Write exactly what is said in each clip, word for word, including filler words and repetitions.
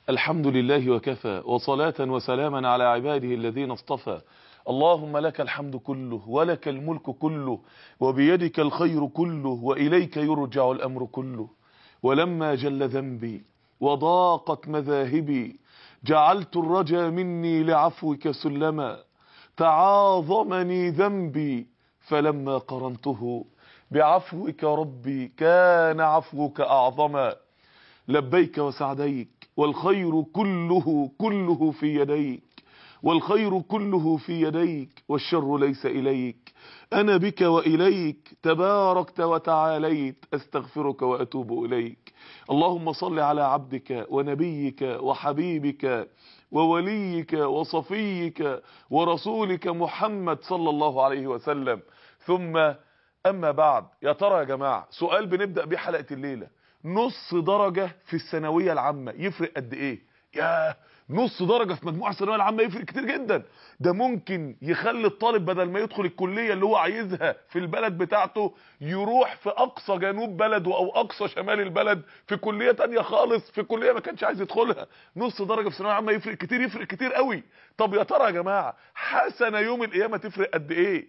الحمد لله وكفى، وصلاة وسلاما على عباده الذين اصطفى. اللهم لك الحمد كله، ولك الملك كله، وبيدك الخير كله، وإليك يرجع الأمر كله. ولما جل ذنبي وضاقت مذاهبي، جعلت الرجا مني لعفوك سلما. تعاظمني ذنبي فلما قرنته بعفوك ربي كان عفوك أعظما. لبيك وسعديك، والخير كله كله في يديك، والخير كله في يديك، والشر ليس إليك. أنا بك وإليك تباركت وتعاليت، أستغفرك وأتوب إليك. اللهم صل على عبدك ونبيك وحبيبك ووليك وصفيك ورسولك محمد صلى الله عليه وسلم. ثم أما بعد، يا ترى يا جماعة سؤال بنبدأ بيه حلقة الليلة: نص درجة في الثانوية العامة يفرق قد ايه؟ يا نص درجة في مجموعة الثانوية العامة يفرق كتير جدا. ده ممكن يخلي الطالب بدل ما يدخل الكلية اللي هو عايزها في البلد بتاعته، يروح في اقصى جنوب بلده او اقصى شمال البلد في كلية تانية خالص، في كلية ما كانش عايز يدخلها. نص درجة في الثانوية العامة يفرق كتير، يفرق كتير قوي. طب يا ترى يا جماعة حسنة يوم القيامة تفرق قد ايه؟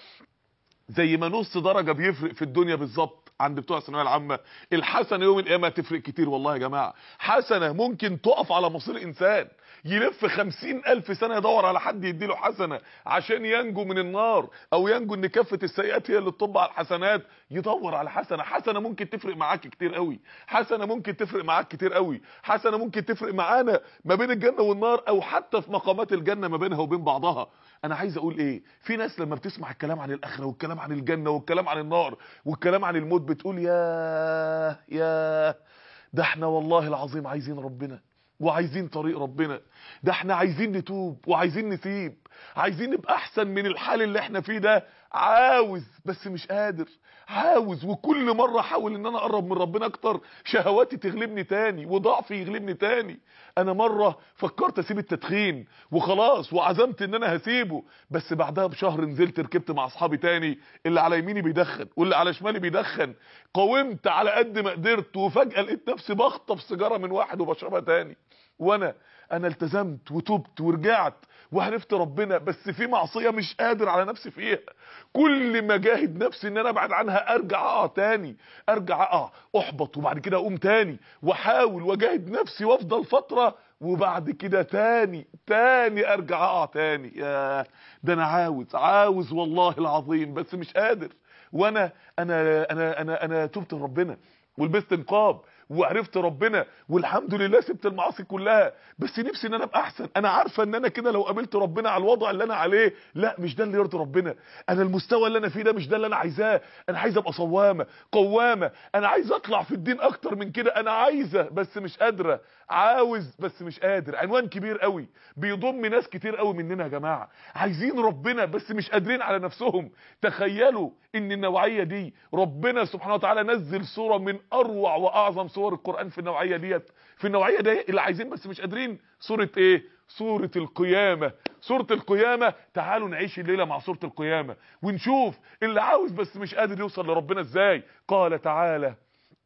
زي ما نص درجة بيفرق في الدنيا بالظبط عند بتوع الثانويه العامه، الحسنه يوم القيامه تفرق كتير والله يا جماعه. حسنه ممكن تقف على مصير انسان يلف خمسين الف سنه يدور على حد يديله حسنه عشان ينجو من النار، او ينجو ان كافه السيئات هي اللي تطب على الحسنات. يدور على حسنه، حسنه ممكن تفرق معاك كتير قوي، حسنه ممكن تفرق معاك كتير قوي، حسنه ممكن تفرق معانا ما بين الجنه والنار، او حتى في مقامات الجنه ما بينها وبين بعضها. انا عايز اقول ايه؟ في ناس لما بتسمع الكلام عن الاخره والكلام عن الجنه والكلام عن النار والكلام عن الموت بتقول يا يا ده احنا والله العظيم عايزين ربنا وعايزين طريق ربنا. ده احنا عايزين نتوب وعايزين نسيب، عايزين نبقى احسن من الحال اللي احنا فيه ده. عاوز بس مش قادر، عاوز وكل مرة احاول ان انا اقرب من ربنا اكتر، شهواتي تغلبني تاني وضعفي يغلبني تاني. انا مرة فكرت اسيب التدخين وخلاص وعزمت ان انا هسيبه، بس بعدها بشهر نزلت ركبت مع اصحابي تاني، اللي على يميني بيدخن واللي على شمالي بيدخن. قاومت على قد ما قدرت، وفجأة لقيت نفسي بخطف سيجارة من واحد وبشربها تاني. وانا انا التزمت وتوبت ورجعت وعرفت ربنا، بس في معصية مش قادر على نفسي فيها. كل ما جاهد نفسي ان انا ابعد عنها ارجع اقع تاني، ارجع اقع احبط وبعد كده اقوم تاني واحاول واجاهد نفسي وافضل فترة، وبعد كده تاني تاني ارجع اقع تاني. يا ده انا عاوز عاوز والله العظيم بس مش قادر. وانا انا انا انا انا تبت لربنا ولبست نقاب وعرفت ربنا والحمد لله سبت المعاصي كلها، بس نفسي ان انا ابقى احسن. انا عارفه ان انا كده لو قابلت ربنا على الوضع اللي انا عليه، لا مش ده اللي يرضي ربنا. انا المستوى اللي انا فيه ده مش ده اللي انا عايزاه. انا عايز ابقى صوامه قوامه، انا عايز اطلع في الدين اكتر من كده. انا عايزه بس مش قادره، عاوز بس مش قادر. عنوان كبير قوي بيضم ناس كتير قوي مننا يا جماعه، عايزين ربنا بس مش قادرين على نفسهم. تخيلوا ان النوعيه دي ربنا سبحانه وتعالى نزل سوره من اروع واعظم سور القرآن في النوعية ديت، في النوعية دي اللي عايزين بس مش قادرين. سورة ايه؟ سورة القيامة. سورة القيامة. تعالوا نعيش الليلة مع سورة القيامة ونشوف اللي عاوز بس مش قادر يوصل لربنا ازاي. قال تعالى: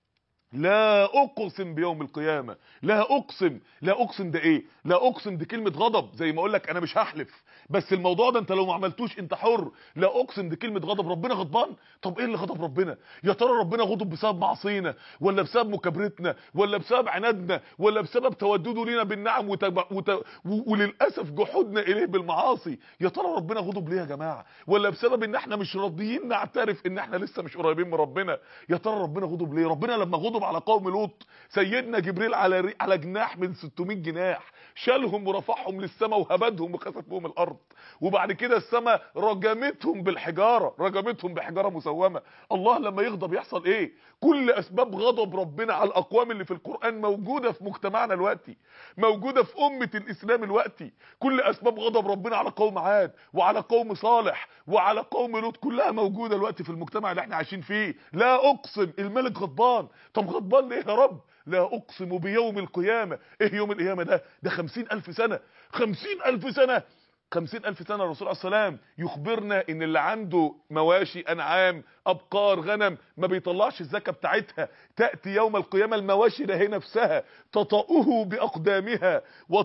لا اقسم بيوم القيامة. لا اقسم، لا اقسم ده ايه؟ لا اقسم دي كلمة غضب، زي ما اقول لك انا مش هحلف، بس الموضوع ده انت لو ما عملتوش انت حر. لا اقسم دي كلمة غضب، ربنا غضبان. طب ايه اللي غضب ربنا؟ يا ترى ربنا غضب بسبب معصينا، ولا بسبب مكابرتنا، ولا بسبب عنادنا، ولا بسبب تودده لينا بالنعم وتب... وت... وللاسف جحودنا اليه بالمعاصي؟ يا ترى ربنا غضب ليه يا جماعة؟ ولا بسبب ان احنا مش راضيين نعترف ان احنا لسه مش قريبين من ربنا؟ يا ترى ربنا غضب ليه؟ ربنا لما غضب على قوم لوط، سيدنا جبريل على ري... على جناح من ستمائة جناح شالهم ورفعهم للسماء وهبدهم وخسف بهم الارض، وبعد كده السماء رجمتهم بالحجاره، رجمتهم بحجاره مسومه. الله لما يغضب يحصل ايه؟ كل اسباب غضب ربنا على الاقوام اللي في القرآن موجوده في مجتمعنا دلوقتي، موجوده في امه الاسلام دلوقتي. كل اسباب غضب ربنا على قوم عاد وعلى قوم صالح وعلى قوم لوط كلها موجوده دلوقتي في المجتمع اللي احنا عايشين فيه. لا اقسم، الملك غضبان. طب غضبان ليه يا رب؟ لا اقسم بيوم القيامة. ايه يوم القيامة ده؟ ده خمسين الف سنة، خمسين الف سنة. خمسين ألف سنة الرسول عليه السلام يخبرنا ان اللي عنده مواشي انعام ابقار غنم ما بيطلعش الزكاة بتاعتها، تأتي يوم القيامة المواشي ده هي نفسها تطأه بأقدامها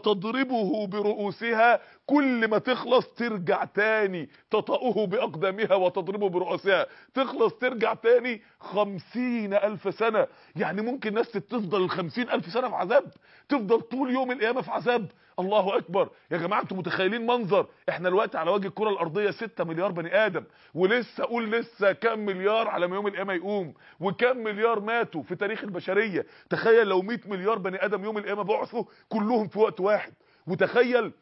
وتضربه برؤوسها، كل ما تخلص ترجع تاني تطأه بأقدامها وتضربه برؤوسها، تخلص ترجع تاني خمسين ألف سنة. يعني ممكن ناس تفضل الخمسين ألف سنة في عذاب، تفضل طول يوم القيامة في عذاب. الله اكبر يا جماعه، انتوا متخيلين منظر؟ احنا الوقت على وجه الكره الارضيه ستة مليار بني ادم، ولسه اقول لسه كام مليار على ما يوم القيامه يقوم، وكام مليار ماتوا في تاريخ البشريه. تخيل لو مئة مليار بني ادم يوم القيامه بعثوا كلهم في وقت واحد، وتخيل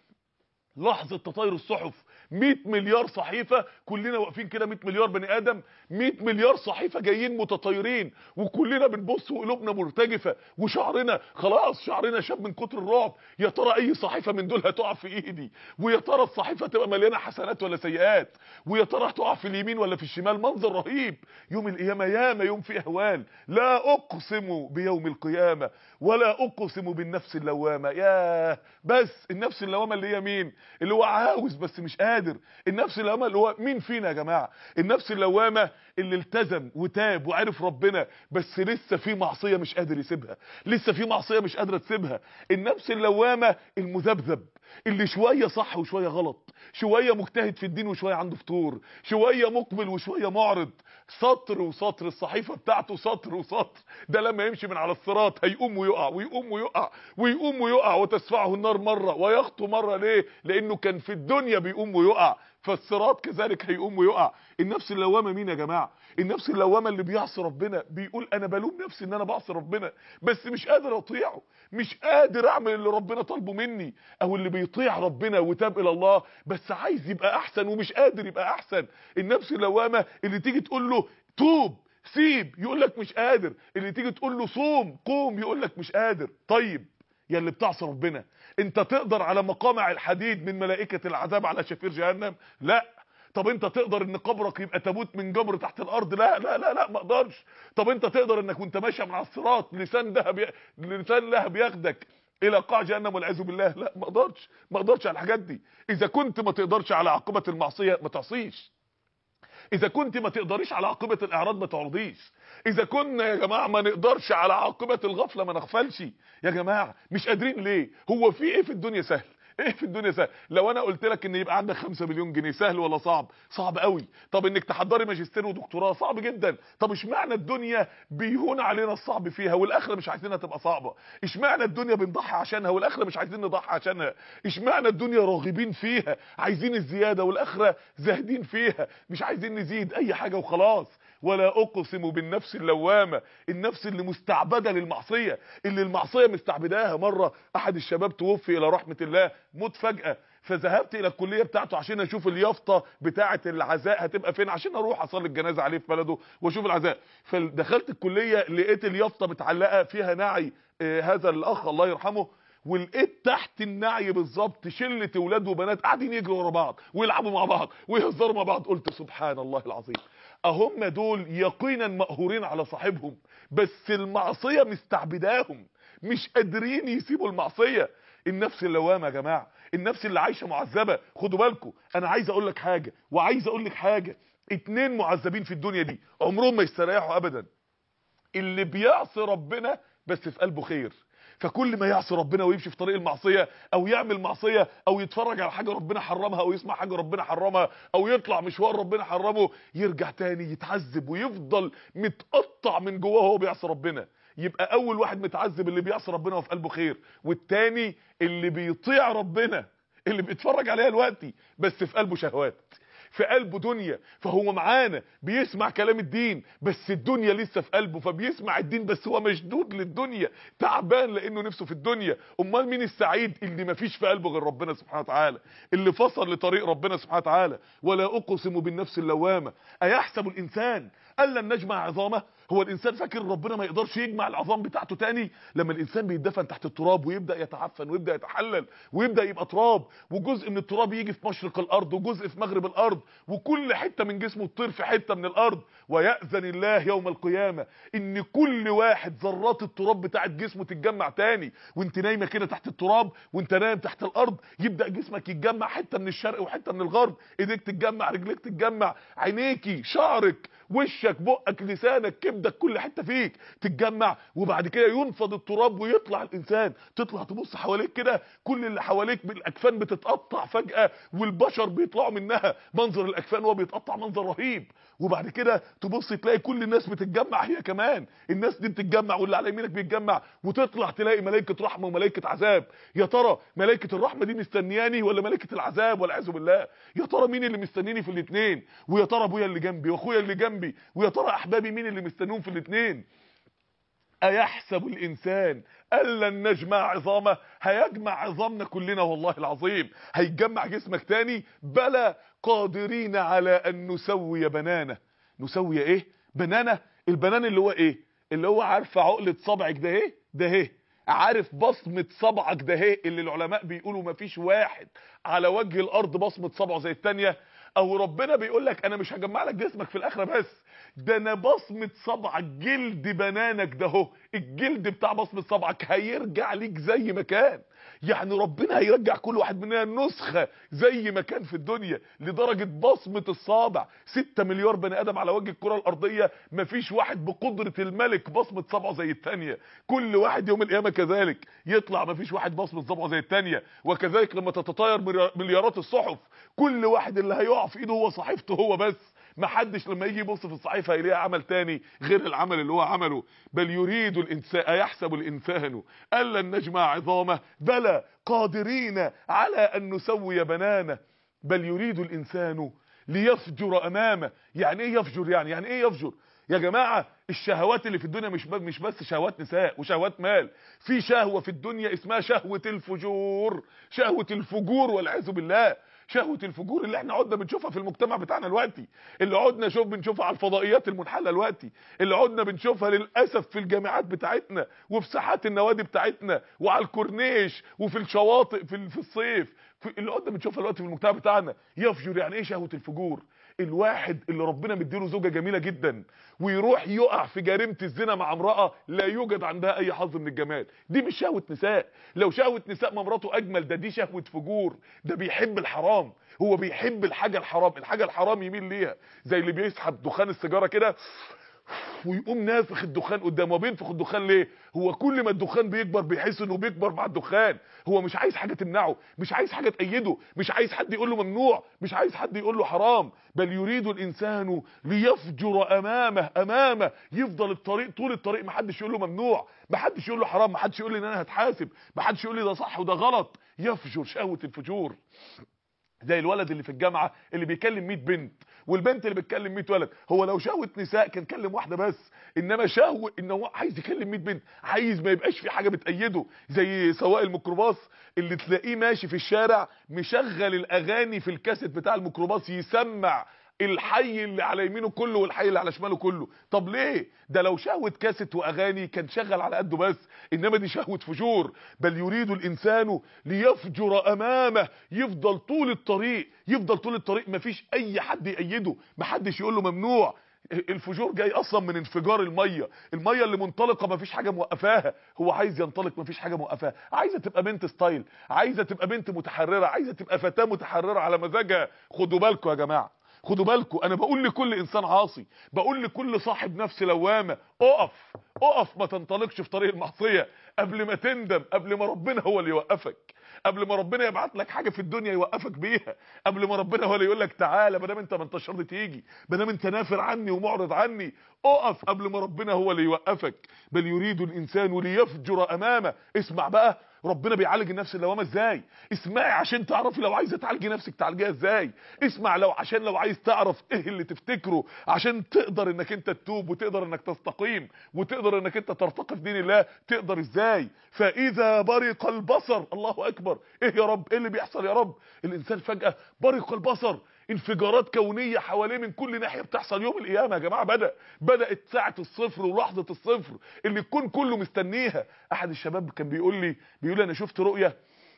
لحظه تطاير الصحف مئة مليار صحيفه، كلنا واقفين كده مئة مليار بني ادم، مئة مليار صحيفه جايين متطايرين، وكلنا بنبص وقلوبنا مرتجفه وشعرنا خلاص شعرنا شاب من كتر الرعب. يا ترى اي صحيفه من دول هتقع في ايدي؟ ويا ترى الصحيفه تبقى مليانه حسنات ولا سيئات؟ ويا ترى هتقع في اليمين ولا في الشمال؟ منظر رهيب يوم القيامه، ياما يوم فيه اهوال. لا اقسم بيوم القيامه ولا اقسم بالنفس اللوامه. ياه، بس النفس اللوامه اللي هي مين؟ اللي هو عاوز بس مش قادر. النفس اللوامه اللي هو مين فينا يا جماعه؟ النفس اللوامه اللي التزم وتاب وعرف ربنا بس لسه في معصيه مش قادر يسيبها، لسه في معصيه مش قادره تسيبها. النفس اللوامه المذبذب اللي شويه صح وشويه غلط، شويه مجتهد في الدين وشويه عنده فطور، شويه مقبل وشويه معرض، سطر وسطر الصحيفه بتاعته سطر وسطر. ده لما يمشي من على الصراط هيقوم ويقع ويقوم ويقع ويقوم ويقع وتسفعه النار مره ويخطو مره. ليه؟ لانه كان في الدنيا بيقوم ويقع، فالصراط كذلك هيقوم ويقع. النفس اللوامه مين يا جماعه؟ النفس اللوامه اللي بيعصي ربنا، بيقول انا بلوم نفسي ان انا بعصي ربنا بس مش قادر اطيعه، مش قادر اعمل اللي ربنا طالبه مني. او اللي بيطيع ربنا وتاب الى الله بس عايز يبقى احسن ومش قادر يبقى احسن. النفس اللوامه اللي تيجي تقول له توب سيب يقول لك مش قادر، اللي تيجي تقول له صوم قوم يقول لك مش قادر. طيب يا اللي بتعصي ربنا، انت تقدر على مقامع الحديد من ملائكه العذاب على شفير جهنم؟ لا. طب انت تقدر ان قبرك يبقى تابوت من جبر تحت الارض؟ لا لا لا لا ما اقدرش. طب انت تقدر انك وانت ماشي من على الصراط لسان دهب ي... لسان لهب ياخدك الى قاع جهنم والعياذ بالله؟ لا ما اقدرش، ما اقدرش على الحاجات دي. اذا كنت ما تقدرش على عاقبه المعصيه ما تعصيش، اذا كنت ما تقدريش على عاقبه الاعراض ما تعرضيش، اذا كنا يا جماعه ما نقدرش على عاقبه الغفله ما نغفلش. يا جماعه مش قادرين ليه؟ هو في ايه في الدنيا سهل؟ ايه في الدنيا سهل؟ لو انا قلت لك ان يبقى عندك خمسة مليون جنيه سهل ولا صعب؟ صعب قوي. طب انك تحضري ماجستير ودكتوراه صعب جدا. طب اشمعنى الدنيا بيهون علينا الصعب فيها والاخره مش عايزينها تبقى صعبه؟ اشمعنى الدنيا بنضحي عشانها والاخره مش عايزين نضحي عشانها؟ اشمعنى الدنيا راغبين فيها عايزين الزياده والاخره زاهدين فيها مش عايزين نزيد اي حاجه وخلاص؟ ولا اقسم بالنفس اللوامه، النفس اللي مستعبده للمعصيه، اللي المعصيه مستعبداها. مره احد الشباب توفي الى رحمه الله، موت فجاه، فذهبت الى الكليه بتاعته عشان اشوف اليافطه بتاعه العزاء هتبقى فين عشان اروح اصلي الجنازه عليه في بلده واشوف العزاء. فدخلت الكليه لقيت اليافطه متعلقه فيها نعي آه هذا الاخ الله يرحمه، ولقيت تحت النعي بالظبط شله اولاد وبنات قاعدين يجروا ورا بعض ويلعبوا مع بعض ويهزروا مع بعض. قلت سبحان الله العظيم، اهم دول يقينا مقهورين على صاحبهم بس المعصيه مستعبداهم مش قادرين يسيبوا المعصيه. النفس اللوامه يا جماعه، النفس اللي عايشه معذبه. خدوا بالكم، انا عايز اقول لك حاجه وعايز اقول لك حاجه، اتنين معذبين في الدنيا دي عمرهم ما يستريحوا ابدا. اللي بيعصي ربنا بس في قلبه خير، فكل ما يعصي ربنا ويمشي في طريق المعصيه او يعمل معصيه او يتفرج على حاجه ربنا حرمها او يسمع حاجه ربنا حرمها او يطلع مشوار ربنا حرمه، يرجع تاني يتعذب ويفضل متقطع من جواه وهو بيعصي ربنا. يبقى اول واحد متعذب اللي بيعصي ربنا وفي قلبه خير، والتاني اللي بيطيع ربنا اللي بيتفرج عليها دلوقتي بس في قلبه شهوات، في قلبه دنيا. فهو معانا بيسمع كلام الدين بس الدنيا لسه في قلبه، فبيسمع الدين بس هو مشدود للدنيا تعبان لانه نفسه في الدنيا. امال مين السعيد؟ اللي مفيش في قلبه غير ربنا سبحانه وتعالى، اللي فصل لطريق ربنا سبحانه وتعالى. ولا اقسم بالنفس اللوامه، ايحسب الانسان قال لن نجمع عظامه. هو الانسان فاكر ربنا ما يقدرش يجمع العظام بتاعته تاني؟ لما الانسان بيتدفن تحت التراب ويبدا يتعفن ويبدا يتحلل ويبدا يبقى تراب، وجزء من التراب يجي في مشرق الارض وجزء في مغرب الارض، وكل حته من جسمه تطير في حته من الارض، ويأذن الله يوم القيامه ان كل واحد ذرات التراب بتاعت جسمه تتجمع تاني. وانت نايمه كده تحت التراب وانت نايم تحت الارض، يبدا جسمك يتجمع، حته من الشرق وحته من الغرب، ايديك تتجمع، رجليك تتجمع، عينيكي، شعرك، وشك، بقك، لسانك، كبدك، كل حته فيك تتجمع. وبعد كده ينفض التراب ويطلع الانسان. تطلع تبص حواليك كده، كل اللي حواليك بالاكفان بتتقطع فجاه والبشر بيطلعوا منها. منظر الاكفان وهو بيتقطع منظر رهيب. وبعد كده تبص تلاقي كل الناس بتتجمع هي كمان، الناس دي بتتجمع واللي على يمينك بيتجمع، وتطلع تلاقي ملائكه رحمه وملائكه عذاب. يا ترى ملائكه الرحمه دي مستنياني ولا ملائكه العذاب والعياذ بالله؟ يا ترى مين اللي مستنيني في الاثنين؟ ويا ترى ابويا اللي جنبي واخويا اللي جنبي، ويا ترى احبابي مين اللي مستنيهم في الاثنين؟ ايحسب الانسان ان لن نجمع عظامه؟ هيجمع عظامنا كلنا والله العظيم، هيتجمع جسمك تاني. بلى قادرين على ان نسوي بنانه. نسوي ايه؟ بنانه. البنان اللي هو ايه؟ اللي هو عارفه عقله صبعك ده ايه؟ ده ايه؟ عارف بصمه صبعك ده ايه؟ اللي العلماء بيقولوا مفيش واحد على وجه الارض بصمه صبعه زي الثانيه. او ربنا بيقول لك انا مش هجمع لك جسمك في الاخره بس، ده انا بصمه صبعك، جلد بنانك ده اهو، الجلد بتاع بصمه صبعك هيرجع ليك زي ما كان. يعني ربنا هيرجع كل واحد مننا نسخه زي ما كان في الدنيا، لدرجه بصمه الصابع. ستة مليار بني ادم على وجه الكره الارضيه، مفيش واحد بقدره الملك بصمه صبعه زي الثانيه. كل واحد يوم القيامه كذلك يطلع مفيش واحد بصمه صبعه زي الثانيه. وكذلك لما تتطاير مليارات الصحف، كل واحد اللي هيقع في ايده هو صحيفته هو بس، محدش لما يجي يبص في الصحيفه هيلاقي عمل تاني غير العمل اللي هو عمله. بل يريد الانسان، ايحسب الانسان ان لن نجمع عظامه؟ بلى قادرين على ان نسوي بنانه. بل يريد الانسان ليفجر امامه. يعني ايه يفجر؟ يعني يعني ايه يفجر يا جماعه؟ الشهوات اللي في الدنيا مش مش بس شهوات نساء وشهوات مال، في شهوه في الدنيا اسمها شهوه الفجور. شهوه الفجور والعياذ بالله. شهوه الفجور اللي احنا عدنا بنشوفها في المجتمع بتاعنا دلوقتي، اللي عدنا شوف بنشوفها على الفضائيات المنحله دلوقتي، اللي عدنا بنشوفها للاسف في الجامعات بتاعتنا وفي ساحات النوادي بتاعتنا وعلى الكورنيش وفي الشواطئ في في الصيف، في اللي عدنا بنشوفها دلوقتي في المجتمع بتاعنا. يفجر يعني ايه شهوه الفجور؟ الواحد اللي ربنا مديله زوجه جميله جدا ويروح يقع في جريمه الزنا مع امراه لا يوجد عندها اي حظ من الجمال. دي مش شهوه نساء. لو شهوه نساء ما مراته اجمل، ده دي شهوه فجور. ده بيحب الحرام، هو بيحب الحاجه الحرام، الحاجه الحرام يميل ليها. زي اللي بيسحب دخان السيجاره كده ويقوم نافخ الدخان قدامه. بينفخ الدخان ليه؟ هو كل ما الدخان بيكبر بيحس انه بيكبر مع الدخان. هو مش عايز حاجه تمنعه، مش عايز حاجه تأيده، مش عايز حد يقول له ممنوع، مش عايز حد يقول له حرام. بل يريد الانسان ليفجر امامه. امامه يفضل الطريق طول الطريق ما حدش يقول له ممنوع، ما حدش يقول له حرام، ما حدش يقول لي ان انا هتحاسب، ما حدش يقول لي ده صح وده غلط. يفجر، شهوه الفجور. زي الولد اللي في الجامعه اللي بيكلم مية بنت، والبنت اللي بتكلم مية ولد. هو لو شهوه نساء كان كلم واحده بس، انما شهوه ان هو عايز يكلم مية بنت، عايز ما يبقاش في حاجه بتأيده. زي سواق الميكروباص اللي تلاقيه ماشي في الشارع مشغل الاغاني في الكاسيت بتاع الميكروباص، يسمع الحي اللي على يمينه كله والحي اللي على شماله كله. طب ليه؟ ده لو شهوه كاسيت واغاني كان شغل على قده بس، انما دي شهوه فجور. بل يريد الانسان ليفجر امامه. يفضل طول الطريق، يفضل طول الطريق مفيش اي حد يأيده، محدش يقول له ممنوع. الفجور جاي اصلا من انفجار الميه، الميه اللي منطلقه مفيش حاجه موقفاها، هو عايز ينطلق مفيش حاجه موقفاها. عايزه تبقى بنت ستايل، عايزه تبقى بنت متحرره، عايزه تبقى فتاه متحرره على مزاجها. خدوا بالكم يا جماعه، خدوا بالكم. انا بقول لكل انسان عاصي، بقول لكل صاحب نفس لوامه، اقف اقف، ما تنطلقش في طريق المعصيه قبل ما تندم، قبل ما ربنا هو اللي يوقفك، قبل ما ربنا يبعت لك حاجه في الدنيا يوقفك بيها، قبل ما ربنا هو اللي يقول لك تعالى ما دام انت ما انتش راضي تيجي، ما دام انت نافر عني ومعرض عني. اقف قبل ما ربنا هو اللي يوقفك. بل يريد الانسان ليفجر امامه. اسمع بقى ربنا بيعالج النفس اللوامه ازاي. اسمعي عشان تعرفي لو عايزه تعالجي نفسك تعالجيها ازاي. اسمع لو عشان لو عايز تعرف ايه اللي تفتكره عشان تقدر انك انت تتوب وتقدر انك تستقيم وتقدر انك انت ترتقي في دين الله، تقدر ازاي. فاذا برق البصر، الله اكبر، ايه يا رب، ايه اللي بيحصل يا رب؟ الانسان فجأة برق البصر، انفجارات كونيه حواليه من كل ناحيه بتحصل يوم القيامه يا جماعه. بدا بدات ساعه الصفر ولحظه الصفر اللي الكون كله مستنيها. احد الشباب كان بيقول لي بيقول لي انا شفت رؤيه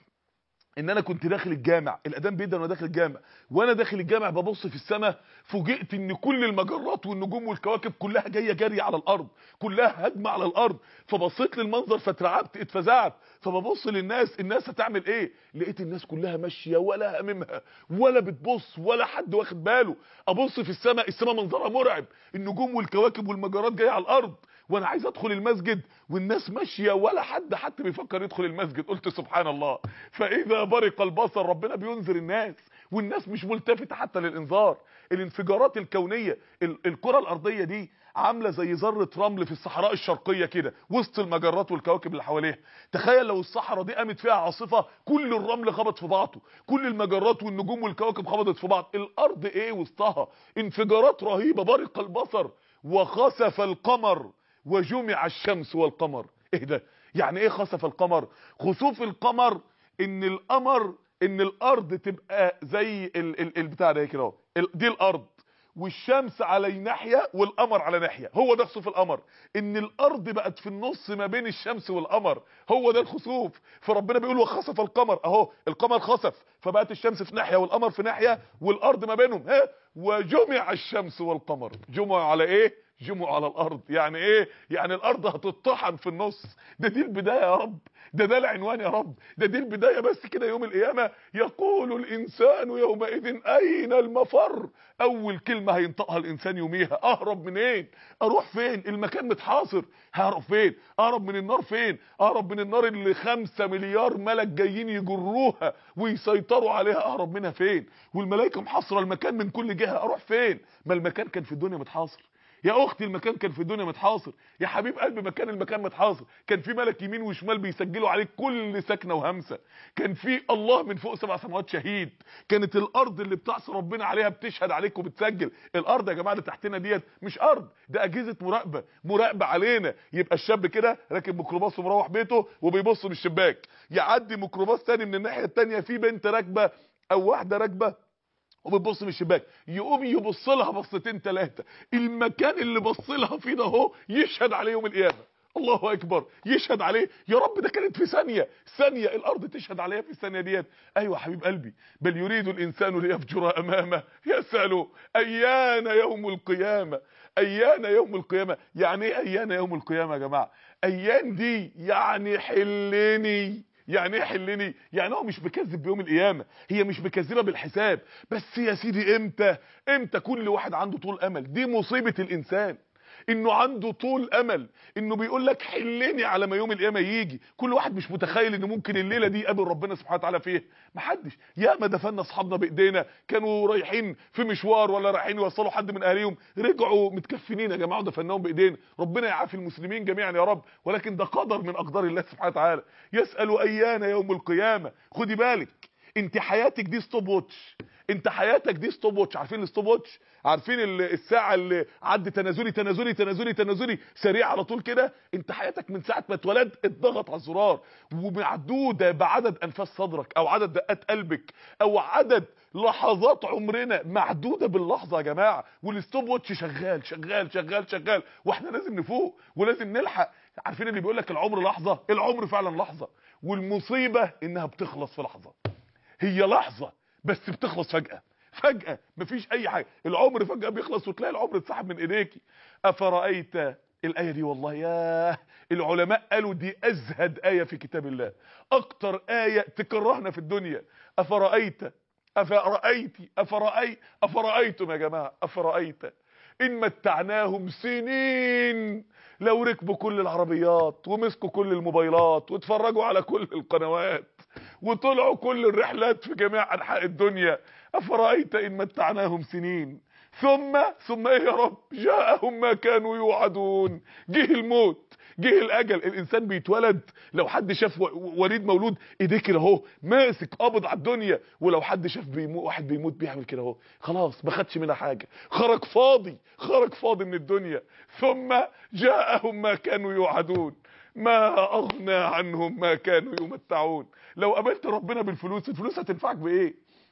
ان انا كنت داخل الجامع، الاذان بيدن وانا داخل الجامع، وانا داخل الجامع ببص في السماء فوجئت ان كل المجرات والنجوم والكواكب كلها جايه جري على الارض، كلها هجمه على الارض. فبصيت للمنظر فاترعبت اتفزعت. فببص للناس، الناس هتعمل ايه؟ لقيت الناس كلها ماشيه ولا هممها ولا بتبص ولا حد واخد باله. ابص في السماء، السماء منظرها مرعب، النجوم والكواكب والمجرات جايه على الارض، وانا عايز ادخل المسجد والناس ماشيه ولا حد حتى بيفكر يدخل المسجد. قلت سبحان الله. فاذا برق البصر، ربنا بينذر الناس والناس مش ملتفته حتى للانذار. الانفجارات الكونيه، الكره الارضيه دي عامله زي ذره رمل في الصحراء الشرقيه كده وسط المجرات والكواكب اللي حواليها. تخيل لو الصحراء دي قامت فيها عاصفه، كل الرمل خبط في بعضه، كل المجرات والنجوم والكواكب خبطت في بعض، الارض ايه وسطها؟ انفجارات رهيبه. برق البصر وخسف القمر وجمع الشمس والقمر. ايه ده؟ يعني ايه خسف القمر؟ خسوف القمر ان القمر ان الارض تبقى زي ال ال البتاع ده كده، دي الارض والشمس على ناحيه والقمر على ناحيه، هو ده خسوف القمر. ان الارض بقت في النص ما بين الشمس والقمر، هو ده الخسوف. فربنا بيقول وخسف القمر، اهو القمر خسف فبقت الشمس في ناحيه والقمر في ناحيه والارض ما بينهم. ها، وجمع الشمس والقمر. جمع على ايه؟ جمعوا على الارض. يعني ايه؟ يعني الارض هتطحن في النص. ده دي البدايه يا رب، ده ده العنوان يا رب، ده دي البدايه. بس كده يوم القيامه يقول الانسان يومئذ اين المفر. اول كلمه هينطقها الانسان يوميها اهرب منين؟ اروح فين؟ المكان متحاصر، ههرب فين؟ اهرب من النار فين؟ اهرب من النار اللي خمسة مليار ملك جايين يجروها ويسيطروا عليها، اهرب منها فين؟ والملائكه محاصره المكان من كل جهه، اروح فين؟ ما المكان كان في الدنيا متحاصر يا اختي، المكان كان في الدنيا متحاصر يا حبيب قلبي، مكان المكان متحاصر. كان في ملك يمين وشمال بيسجلوا عليك كل سكنه وهمسه، كان في الله من فوق سبع سماوات شهيد، كانت الارض اللي بتعصي ربنا عليها بتشهد عليك وبتسجل. الارض يا جماعه اللي تحتنا ديت مش ارض، ده اجهزه مراقبه مراقبه علينا. يبقى الشاب كده راكب ميكروباص ومروح بيته وبيبص من الشباك، يعدي ميكروباص تاني من الناحيه التانيه في بنت راكبه او واحده راكبه وبتبص من الشباك، يقوم يبص لها بصتين ثلاثه، المكان اللي بص لها فيه ده اهو يشهد عليه يوم القيامه. الله اكبر، يشهد عليه. يا رب ده كانت في ثانيه، ثانيه الارض تشهد عليها في الثانيه ديت. ايوه حبيب قلبي، بل يريد الانسان ليفجر امامه يسأل ايان يوم القيامه. ايان يوم القيامه، يعني ايه ايان يوم القيامه يا جماعه؟ ايان دي يعني حلني. يعني ايه حلني؟ يعني هو مش بكذب بيوم القيامه، هي مش مكذبه بالحساب، بس يا سيدي امتى؟ امتى كل واحد عنده طول امل. دي مصيبه الانسان انه عنده طول امل، انه بيقول لك حلني على ما يوم القيامه يجي. كل واحد مش متخيل ان ممكن الليله دي يقابل ربنا سبحانه وتعالى فيه. محدش. يا ما دفنا اصحابنا بايدينا كانوا رايحين في مشوار ولا رايحين يوصلوا حد من اهاليهم، رجعوا متكفنين يا جماعه ودفناهم بايدينا. ربنا يعافي المسلمين جميعا يا رب، ولكن ده قدر من اقدار الله سبحانه وتعالى. يسأل ايان يوم القيامه. خدي بالك، انت حياتك دي ستوب واتش، انت حياتك دي ستوب واتش. عارفين الستوب واتش؟ عارفين الساعه اللي عد تنازلي تنازلي تنازلي تنازلي سريع على طول كده؟ انت حياتك من ساعه ما اتولدت اتضغط على الزرار، ومعدوده بعدد انفاس صدرك او عدد دقات قلبك او عدد لحظات عمرنا، معدوده باللحظه يا جماعه. والستوب واتش شغال شغال شغال شغال، واحنا لازم نفوق ولازم نلحق. عارفين اللي بيقول لك العمر لحظه؟ العمر فعلا لحظه، والمصيبه انها بتخلص في لحظه. هي لحظه بس بتخلص فجاه فجاه، مفيش اي حاجه. العمر فجاه بيخلص وتلاقي العمر اتسحب من ايديكي. افرايت الايه دي، والله ياه، العلماء قالوا دي ازهد ايه في كتاب الله، اكتر ايه تكرهنا في الدنيا. افرايت افرايتي افرايت افرايتم يا جماعه، افرايت ان متعناهم سنين، لو ركبوا كل العربيات ومسكوا كل الموبايلات واتفرجوا على كل القنوات وطلعوا كل الرحلات في جميع انحاء الدنيا، افرايت ان متعناهم سنين ثم ثم ايه يا رب؟ جاءهم ما كانوا يوعدون. جه الموت، جه الاجل. الانسان بيتولد، لو حد شاف وليد مولود ايديه كده اهو ماسك قابض على الدنيا، ولو حد شاف بيموت واحد بيموت بيعمل كده اهو، خلاص ما خدش منها حاجه، خرج فاضي، خرج فاضي من الدنيا. ثم جاءهم ما كانوا يوعدون ما اغنى عنهم ما كانوا يمتعون. لو قابلت ربنا بالفلوس، الفلوس هتنفعك بايه؟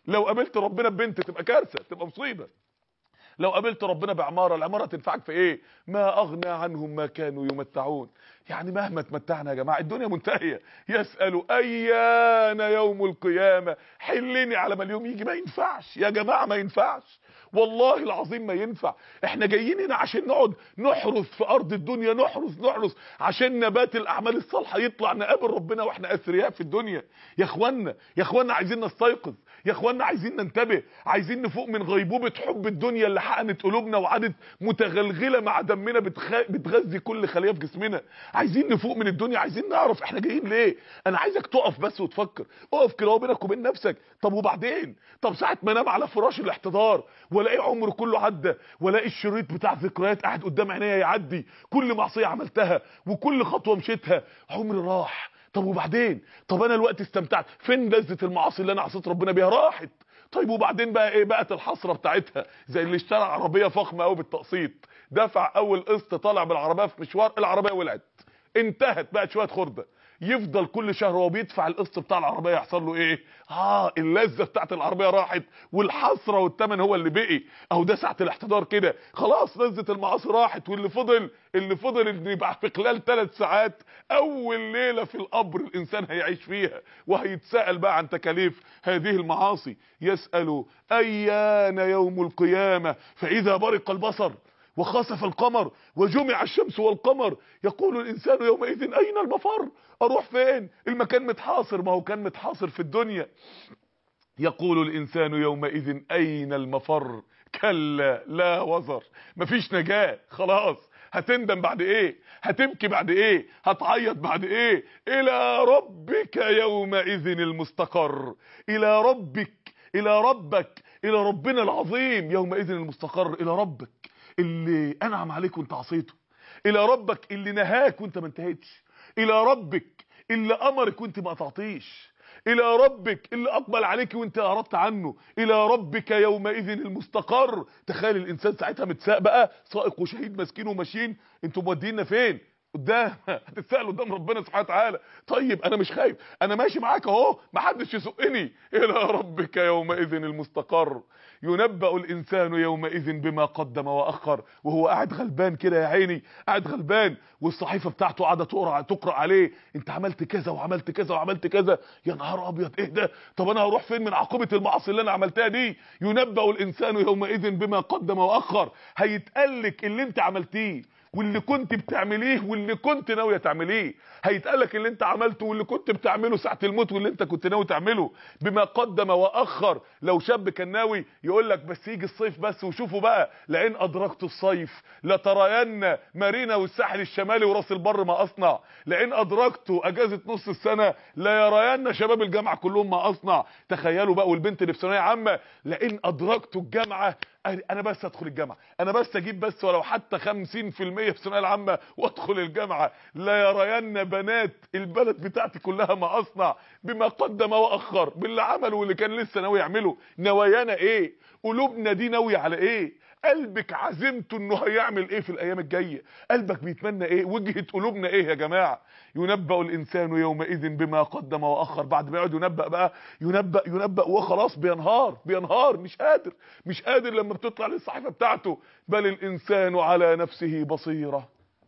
لو قابلت ربنا ببنت تبقى كارثه، تبقى مصيبه. لو قابلت ربنا بعماره، العماره تنفعك في ايه؟ ما اغنى عنهم ما كانوا يمتعون. يعني مهما تمتعنا يا جماعه الدنيا منتهيه. يسالوا ايان يوم القيامه، حلني على ما اليوم يجي. ما ينفعش يا جماعه، ما ينفعش والله العظيم ما ينفع. احنا جايين هنا عشان نقعد نحرث في ارض الدنيا، نحرث نحرث عشان نبات الاعمال الصالحه يطلع نقابل ربنا واحنا اثرياء في الدنيا. يا اخوانا يا اخوانا عايزين نستيقظ، يا اخوانا عايزين ننتبه، عايزين نفوق من غيبوبه حب الدنيا اللي حقنت قلوبنا وعادت متغلغله مع دمنا، بتخ... بتغذي كل خليه في جسمنا. عايزين نفوق من الدنيا، عايزين نعرف احنا جايين ليه. انا عايزك تقف بس وتفكر، اقف كده بينك وبين نفسك. طب وبعدين؟ طب ساعه ما انام على فراش الاحتضار والاقي عمر كله عدى، والاقي الشريط بتاع ذكريات قاعد قدام عينيا يعدي، كل معصيه عملتها وكل خطوه مشيتها عمري راح. طب وبعدين؟ طب انا الوقت استمتعت، فين لذه المعاصي اللي انا عصيت ربنا بيها؟ راحت. طيب وبعدين بقى ايه؟ بقت الحسره بتاعتها زي اللي اشترى عربيه فخمه قوي بالتقسيط، دفع اول قسط، طالع بالعربيه في مشوار، العربيه ولعت، انتهت، بقت شويه خرده. يفضل كل شهر وهو بيدفع القسط بتاع العربيه يحصل له ايه؟ اه اللذه بتاعت العربيه راحت والحسره والثمن هو اللي بقي. اهو ده ساعه الاحتضار كده، خلاص لذه المعاصي راحت، واللي فضل اللي فضل ان يبقى في خلال ثلاث ساعات اول ليله في القبر الانسان هيعيش فيها، وهيتساءل بقى عن تكاليف هذه المعاصي. يسأل ايان يوم القيامه فاذا برق البصر وخسف القمر وجمع الشمس والقمر يقول الانسان يومئذ اين المفر؟ اروح فين؟ المكان متحاصر، ما هو كان متحاصر في الدنيا. يقول الانسان يومئذ اين المفر؟ كلا لا وزر، مفيش نجاة، خلاص. هتندم بعد ايه؟ هتبكي بعد ايه؟ هتعيط بعد ايه؟ الى ربك يومئذ المستقر، الى ربك، الى ربك، الى ربنا العظيم يومئذ المستقر. الى ربك اللي انعم عليك وانت عصيته، الى ربك اللي نهاك وانت ما انتهيتش، الى ربك اللي امرك وانت ما اطعتيش، الى ربك اللي اقبل عليك وانت اعرضت عنه. الى ربك يومئذ المستقر. تخيل الانسان ساعتها متساق بقى، سائق وشهيد ماسكين وماشيين، انتوا مودينا فين؟ قدام هتتسأل قدام ربنا سبحانه وتعالى. طيب انا مش خايف، انا ماشي معاك اهو، محدش يسقني. الى ربك يومئذ المستقر. ينبأ الانسان يومئذ بما قدم واخر. وهو قاعد غلبان كده يا عيني، قاعد غلبان والصحيفه بتاعته قاعده تقرا تقرا عليه، انت عملت كذا وعملت كذا وعملت كذا. يا نهار ابيض ايه ده؟ طب انا هروح فين من عقوبه المعاصي اللي انا عملتها دي؟ ينبأ الانسان يومئذ بما قدم واخر. هيتقلك اللي انت عملتيه واللي كنت بتعمليه واللي كنت ناويه تعمليه، هيتقالك اللي انت عملته واللي كنت بتعمله ساعه الموت واللي انت كنت ناوي تعمله. بما قدم واخر. لو شاب كان ناوي يقول لك بس يجي الصيف بس وشوفوا بقى، لئن ادركت الصيف لترين مارينا والساحل الشمالي وراس البر ما اصنع، لئن ادركت اجازه نص السنه لا يرين شباب الجامعه كلهم ما اصنع. تخيلوا بقى، والبنت اللي في ثانويه عامه، لئن ادركت الجامعه، انا بس ادخل الجامعه، انا بس اجيب بس ولو حتى خمسين في المية في الثانويه العامه وادخل الجامعه، لا يرين بنات البلد بتاعتي كلها ما اصنع. بما قدم واخر، باللي عمله واللي كان لسه ناوي يعمله. نوايانا ايه؟ قلوبنا دي ناويه على ايه؟ قلبك عزمته انه هيعمل ايه في الايام الجايه؟ قلبك بيتمنى ايه؟ وجهه قلوبنا ايه يا جماعه؟ ينبأ الانسان يومئذ بما قدم واخر. بعد ما يقعد ينبأ بقى، ينبأ ينبأ وخلاص بينهار بينهار مش قادر مش قادر لما بتطلع للصحيفه بتاعته. بل الانسان على نفسه بصيره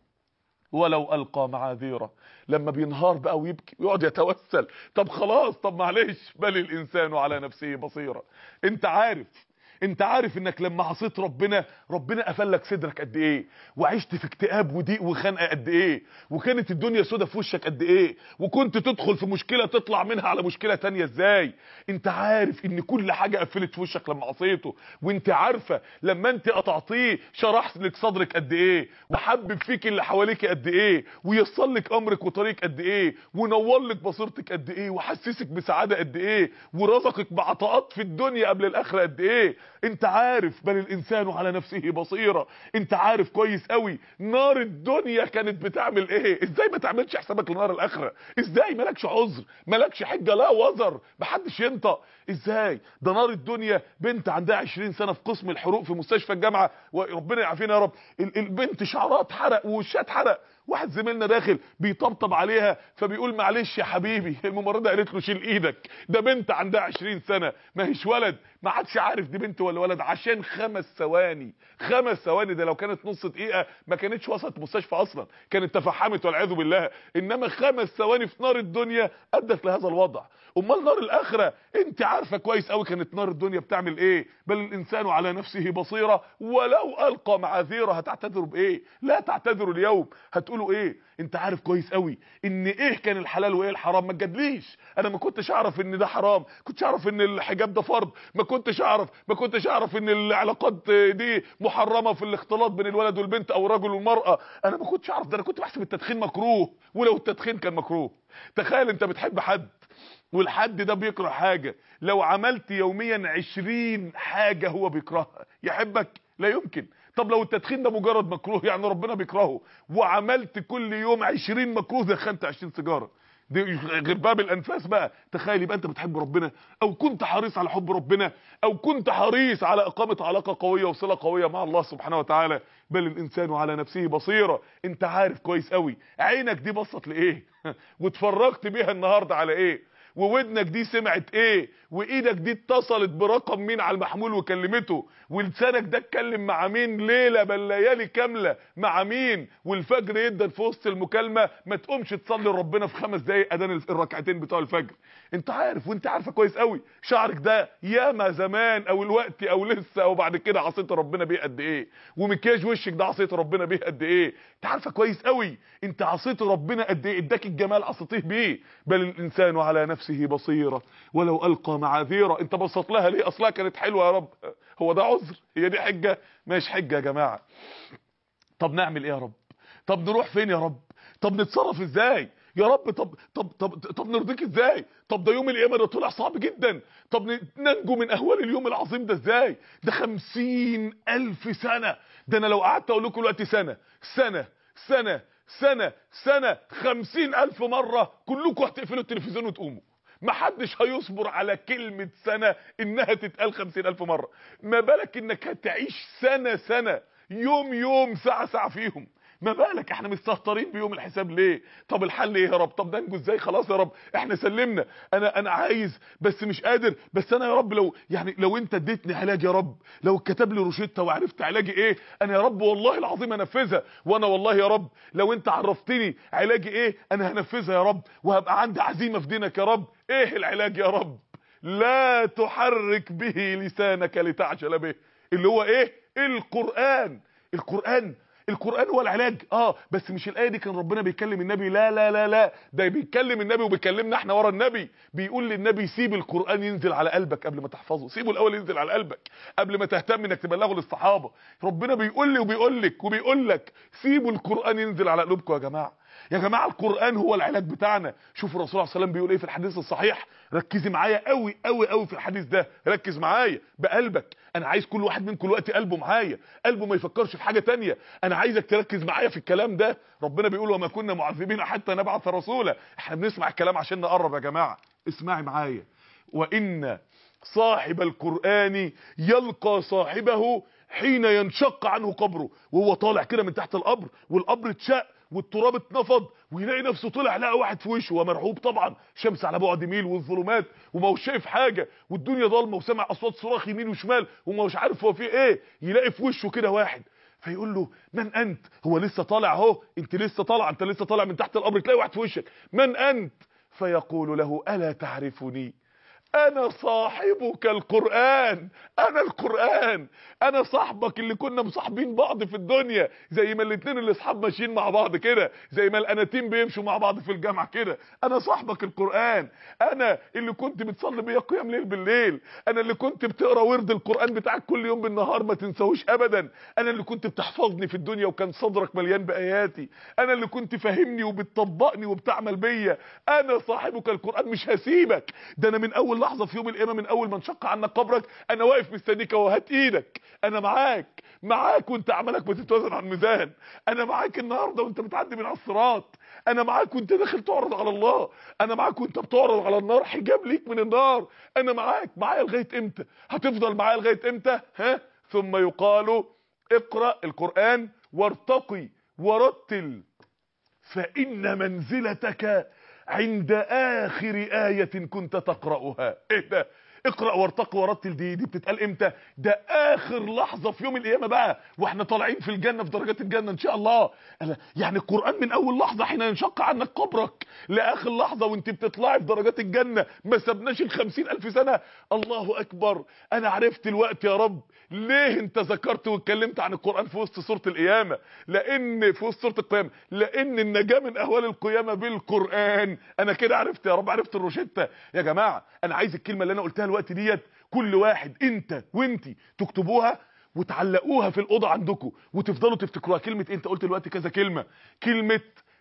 ولو القى معاذيره. لما بينهار بقى ويبكي ويقعد يتوسل، طب خلاص، طب معلش، بل الانسان على نفسه بصيره. انت عارف انت عارف انك لما عصيت ربنا، ربنا قفل لك صدرك قد ايه، وعشت في اكتئاب وضيق وخنقه قد ايه، وكانت الدنيا سودة في وشك قد ايه، وكنت تدخل في مشكله تطلع منها على مشكله تانية ازاي. انت عارف ان كل حاجه قفلت في وشك لما عصيته، وانت عارفه لما انت قطعتيه شرح لك صدرك قد ايه، وحبب فيك اللي حواليك قد ايه، ويسر لك امرك وطريق قد ايه، ونور لك بصيرتك قد ايه، وحسسك بسعاده قد ايه، ورزقك بعطاءات في الدنيا قبل الاخره قد ايه. انت عارف بل الانسان على نفسه بصيره. انت عارف كويس قوي نار الدنيا كانت بتعمل ايه. ازاي ما تعملش حسابك لنار الاخره؟ ازاي مالكش عذر، مالكش حجه، لا وزر، محدش ينطق. ازاي ده نار الدنيا؟ بنت عندها عشرين سنه في قسم الحروق في مستشفى الجامعه، وربنا يعافينا يا رب، البنت شعرها اتحرق ووشها اتحرق، واحد زميلنا داخل بيطبطب عليها فبيقول معلش يا حبيبي، الممرضه قالت له شيل ايدك، ده بنت عندها عشرين سنه ما هيش ولد، ما حدش عارف دي بنت ولا ولد، عشان خمس ثواني خمس ثواني ده لو كانت نص دقيقه ما كانتش وصلت مستشفى اصلا، كانت تفحمت والعياذ بالله. انما خمس ثواني في نار الدنيا ادت لهذا الوضع. امال نار الاخره انت عارفه كويس قوي كانت نار الدنيا بتعمل ايه. بل الانسان على نفسه بصيره ولو القى معاذيره. هتعتذروا بايه؟ لا تعتذروا اليوم. هتقولوا ايه؟ انت عارف كويس قوي ان ايه كان الحلال وايه الحرام. ما تجادليش، انا ما كنتش اعرف ان ده حرام، كنتش اعرف ان الحجاب ده فرض، ما كنتش اعرف ما كنتش اعرف ان العلاقات دي محرمه في الاختلاط بين الولد والبنت او الرجل والمراه، انا ما كنتش اعرف ده، انا كنت بحسب التدخين مكروه، ولو التدخين كان مكروه. تخيل انت بتحب حد والحد ده بيكره حاجة، لو عملت يوميا عشرين حاجة هو بيكرهها يحبك؟ لا يمكن. طب لو التدخين ده مجرد مكروه يعني ربنا بيكرهه، وعملت كل يوم عشرين مكروه دخنت عشرين سيجارة، دي غير باب الانفاس بقى. تخيل يبقى انت بتحب ربنا، او كنت حريص على حب ربنا، او كنت حريص على اقامة علاقة قوية وصلة قوية مع الله سبحانه وتعالى. بل الانسان على نفسه بصيرة. انت عارف كويس قوي عينك دي بصت لايه واتفرجت بيها النهاردة على ايه، وودنك دي سمعت ايه، وايدك دي اتصلت برقم مين على المحمول وكلمته، ولسانك ده اتكلم مع مين ليله بل ليالي كامله مع مين، والفجر يدن في وسط المكالمه ما تقومش تصلي لربنا في خمس دقايق اذان الركعتين بتوع الفجر. انت عارف وانت عارفه كويس قوي شعرك ده ياما زمان او الوقت او لسه او بعد كده عصيت ربنا بيه قد ايه، ومكياج وشك ده عصيت ربنا بيه قد ايه. انت عارفه كويس قوي انت عصيت ربنا قد ايه، اداك الجمال عصيتيه بيه. بل الانسان على نفسه بصيره ولو القى معاذيره. انت بصت لها ليه؟ اصلها كانت حلوه يا رب. هو ده عذر؟ هي دي حجه؟ مش حجه يا جماعه. طب نعمل ايه يا رب؟ طب نروح فين يا رب؟ طب نتصرف ازاي يا رب؟ طب طب طب طب نرضيك ازاي؟ طب ده يوم القيامه ده طلع صعب جدا. طب ننجو من اهوال اليوم العظيم ده ازاي؟ ده خمسين الف سنه. ده انا لو قعدت اقول لكم دلوقتي سنه سنه سنه سنه سنه خمسين الف مره كلكم هتقفلوا التلفزيون وتقوموا. محدش هيصبر على كلمة سنة انها تتقال خمسين الف مرة، ما بالك انك هتعيش سنة سنة يوم يوم ساعة ساعة فيهم. ما بالك احنا مستهترين بيوم الحساب ليه؟ طب الحل ايه يا رب؟ طب ننجو ازاي؟ خلاص يا رب احنا سلمنا، انا انا عايز بس مش قادر، بس انا يا رب لو يعني لو انت اديتني علاج يا رب، لو اتكتب لي روشته وعرفت علاجي ايه، انا يا رب والله العظيم انفذها. وانا والله يا رب لو انت عرفتني علاجي ايه انا هنفذها يا رب، وهبقى عندي عزيمه في دينك يا رب. ايه العلاج يا رب؟ لا تحرك به لسانك لتعجل به. اللي هو ايه؟ القرآن. القرآن القرآن هو العلاج. اه بس مش الآية دي كان ربنا بيكلم النبي، لا لا لا لا، ده بيتكلم النبي وبيكلمنا احنا ورا النبي. بيقول للنبي سيب القرآن ينزل على قلبك قبل ما تحفظه، سيبه الاول ينزل على قلبك قبل ما تهتم انك تبلغه للصحابة. ربنا بيقول لي وبيقول لك وبيقول لك سيبوا القرآن ينزل على قلوبكم. يا جماعة يا جماعة القرآن هو العلاج بتاعنا. شوفوا الرسول عليه الصلاة والسلام بيقول ايه في الحديث الصحيح، ركزي معايا قوي قوي قوي في الحديث ده، ركز معايا بقلبك. انا عايز كل واحد منكم دلوقتي قلبه معايا، قلبه ما يفكرش في حاجة تانية. انا عايزك تركز معايا في الكلام ده. ربنا بيقول وما كنا معذبين حتى نبعث رسولا. احنا بنسمع الكلام عشان نقرب يا جماعة. اسمعي معايا، وان صاحب القرآن يلقى صاحبه حين ينشق عنه قبره. وهو طالع كده من تحت القبر والقبر اتشق والتراب اتنفض ويلاقي نفسه طلع لقى واحد في وشه ومرعوب طبعا، شمس على بعد ميل والظلمات وما هوش شايف حاجه والدنيا ضلمه وسمع اصوات صراخ يمين وشمال وما هوش عارف هو في ايه. يلاقي في وشه كده واحد فيقول له من انت؟ هو لسه طالع اهو، انت لسه طالع انت لسه طالع من تحت القبر، تلاقي واحد في وشك، من انت؟ فيقول له الا تعرفني؟ انا صاحبك القرآن، انا القرآن، انا صاحبك اللي كنا مصاحبين بعض في الدنيا، زي ما الاتنين اللي اصحاب ماشيين مع بعض كده، زي ما الاناتيم بيمشوا مع بعض في الجامعة كده. انا صاحبك القرآن، انا اللي كنت بتصلي بيا قيام ليل بالليل، انا اللي كنت بتقرا ورد القرآن بتاعك كل يوم بالنهار ما تنساهوش ابدا، انا اللي كنت بتحفظني في الدنيا وكان صدرك مليان باياتي، انا اللي كنت فاهمني وبتطبقني وبتعمل بيا. انا صاحبك القرآن، مش هسيبك. ده انا من اول لحظه في يوم القيامه، من اول ما انشق عنك قبرك انا واقف مستنيك وهات ايدك، انا معاك معاك وانت اعمالك بتتوزن على الميزان، انا معاك النهارده وانت بتعدي من على الصراط، انا معاك وانت داخل تعرض على الله، انا معاك وانت بتعرض على النار حجاب ليك من النار، انا معاك. معايا لغايه امتى؟ هتفضل معايا لغايه امتى؟ ها؟ ثم يقال اقرا القرآن وارتقي ورتل فإن منزلتك عند آخر آية كنت تقرأها. ايه ده؟ اقرأ وارتق ورتل، دي دي بتتقال امتى؟ ده اخر لحظة في يوم القيامة بقى، واحنا طالعين في الجنة في درجات الجنة ان شاء الله. يعني القرآن من اول لحظة حين ينشق عنك قبرك لاخر لحظة وانت بتطلعي في درجات الجنة، ما سبناش الخمسين الف سنة. الله اكبر. انا عرفت الوقت يا رب ليه انت ذكرت واتكلمت عن القرآن في وسط سورة القيامة، لان في وسط سورة القيامة، لان النجاة من اهوال القيامة بالقرآن. انا كده عرفت يا رب، عرفت الروشتة. يا جماعة انا عايز الكلمة اللي انا قلتها الوقت ديت كل واحد انت وانتي تكتبوها وتعلقوها في الاوضه عندكم وتفضلوا تفتكروها. كلمه انت قلت الوقت كذا كلمه، كلمه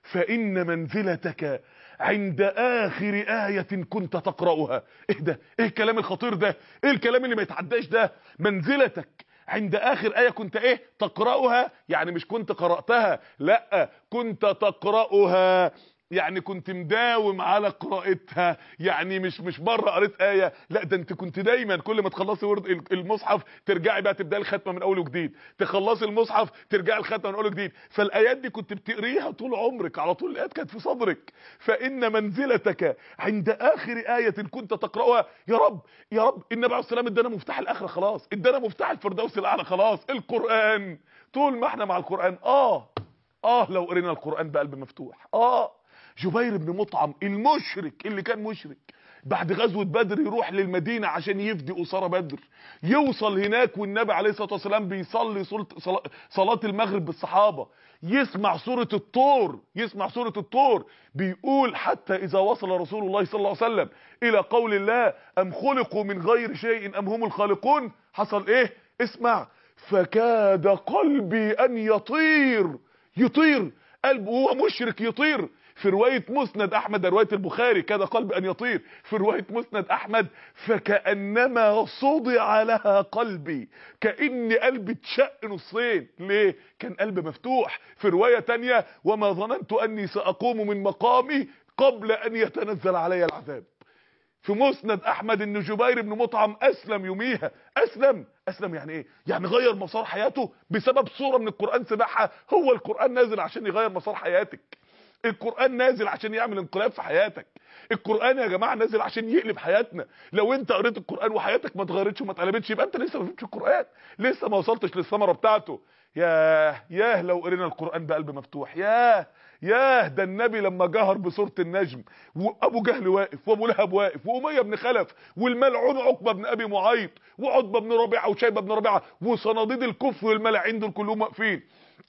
فان منزلتك عند اخر آية كنت تقرأها. ايه ده؟ ايه الكلام الخطير ده؟ ايه الكلام اللي ما يتعداش ده؟ منزلتك عند اخر آية كنت ايه تقرأها، يعني مش كنت قرأتها، لا كنت تقرأها، يعني كنت مداوم على قراءتها، يعني مش مش مره قريت ايه، لا ده انت كنت دايما كل ما تخلصي ورد المصحف ترجعي بقى تبداي الختمه من اول وجديد، تخلصي المصحف ترجعي الختمه من اول وجديد. فالايات دي كنت بتقريها طول عمرك، على طول الايات كانت في صدرك. فان منزلتك عند اخر آية كنت تقراها. يا رب يا رب النبي عليه الصلاه والسلام ادانا مفتاح الاخره خلاص، ادانا مفتاح الفردوس الاعلى خلاص، القران. طول ما احنا مع القران اه اه لو قرينا القران بقلب مفتوح. اه جبير بن مطعم المشرك اللي كان مشرك بعد غزوة بدر يروح للمدينة عشان يفدي أسارة بدر، يوصل هناك والنبي عليه الصلاة والسلام بيصلي صلاة المغرب بالصحابة، يسمع سورة الطور، يسمع سورة الطور بيقول حتى إذا وصل رسول الله صلى الله عليه وسلم إلى قول الله أم خلقوا من غير شيء أم هم الخالقون، حصل إيه؟ اسمع، فكاد قلبي أن يطير، يطير قلبه وهو مشرك يطير. في رواية مسند احمد، رواية البخاري كاد قلبي ان يطير، في رواية مسند احمد فكأنما صدع لها قلبي، كأن قلبي اتشق نصين. ليه؟ كان قلب مفتوح. في رواية تانية وما ظننت اني ساقوم من مقامي قبل ان يتنزل علي العذاب. في مسند احمد ان جبير بن مطعم اسلم يوميها. اسلم اسلم يعني ايه؟ يعني غير مسار حياته بسبب سورة من القرآن سمعها. هو القرآن نازل عشان يغير مسار حياتك، القرآن نازل عشان يعمل انقلاب في حياتك، القرآن يا جماعة نازل عشان يقلب حياتنا. لو انت قريت القرآن وحياتك ما اتغيرتش وما اتقلبتش يبقى انت لسه ما فهمتش القرآن، لسه ما وصلتش للثمرة بتاعته. ياه ياه لو قرينا القرآن بقلب مفتوح. ياه ياه ده النبي لما جهر بسورة النجم وابو جهل واقف وابو لهب واقف وامية بن خلف والملعون عقبة بن ابي معيط وعتبة بن ربيعة وشيبة بن ربيعة وصناديد الكفر والملاعين دول كلهم واقفين،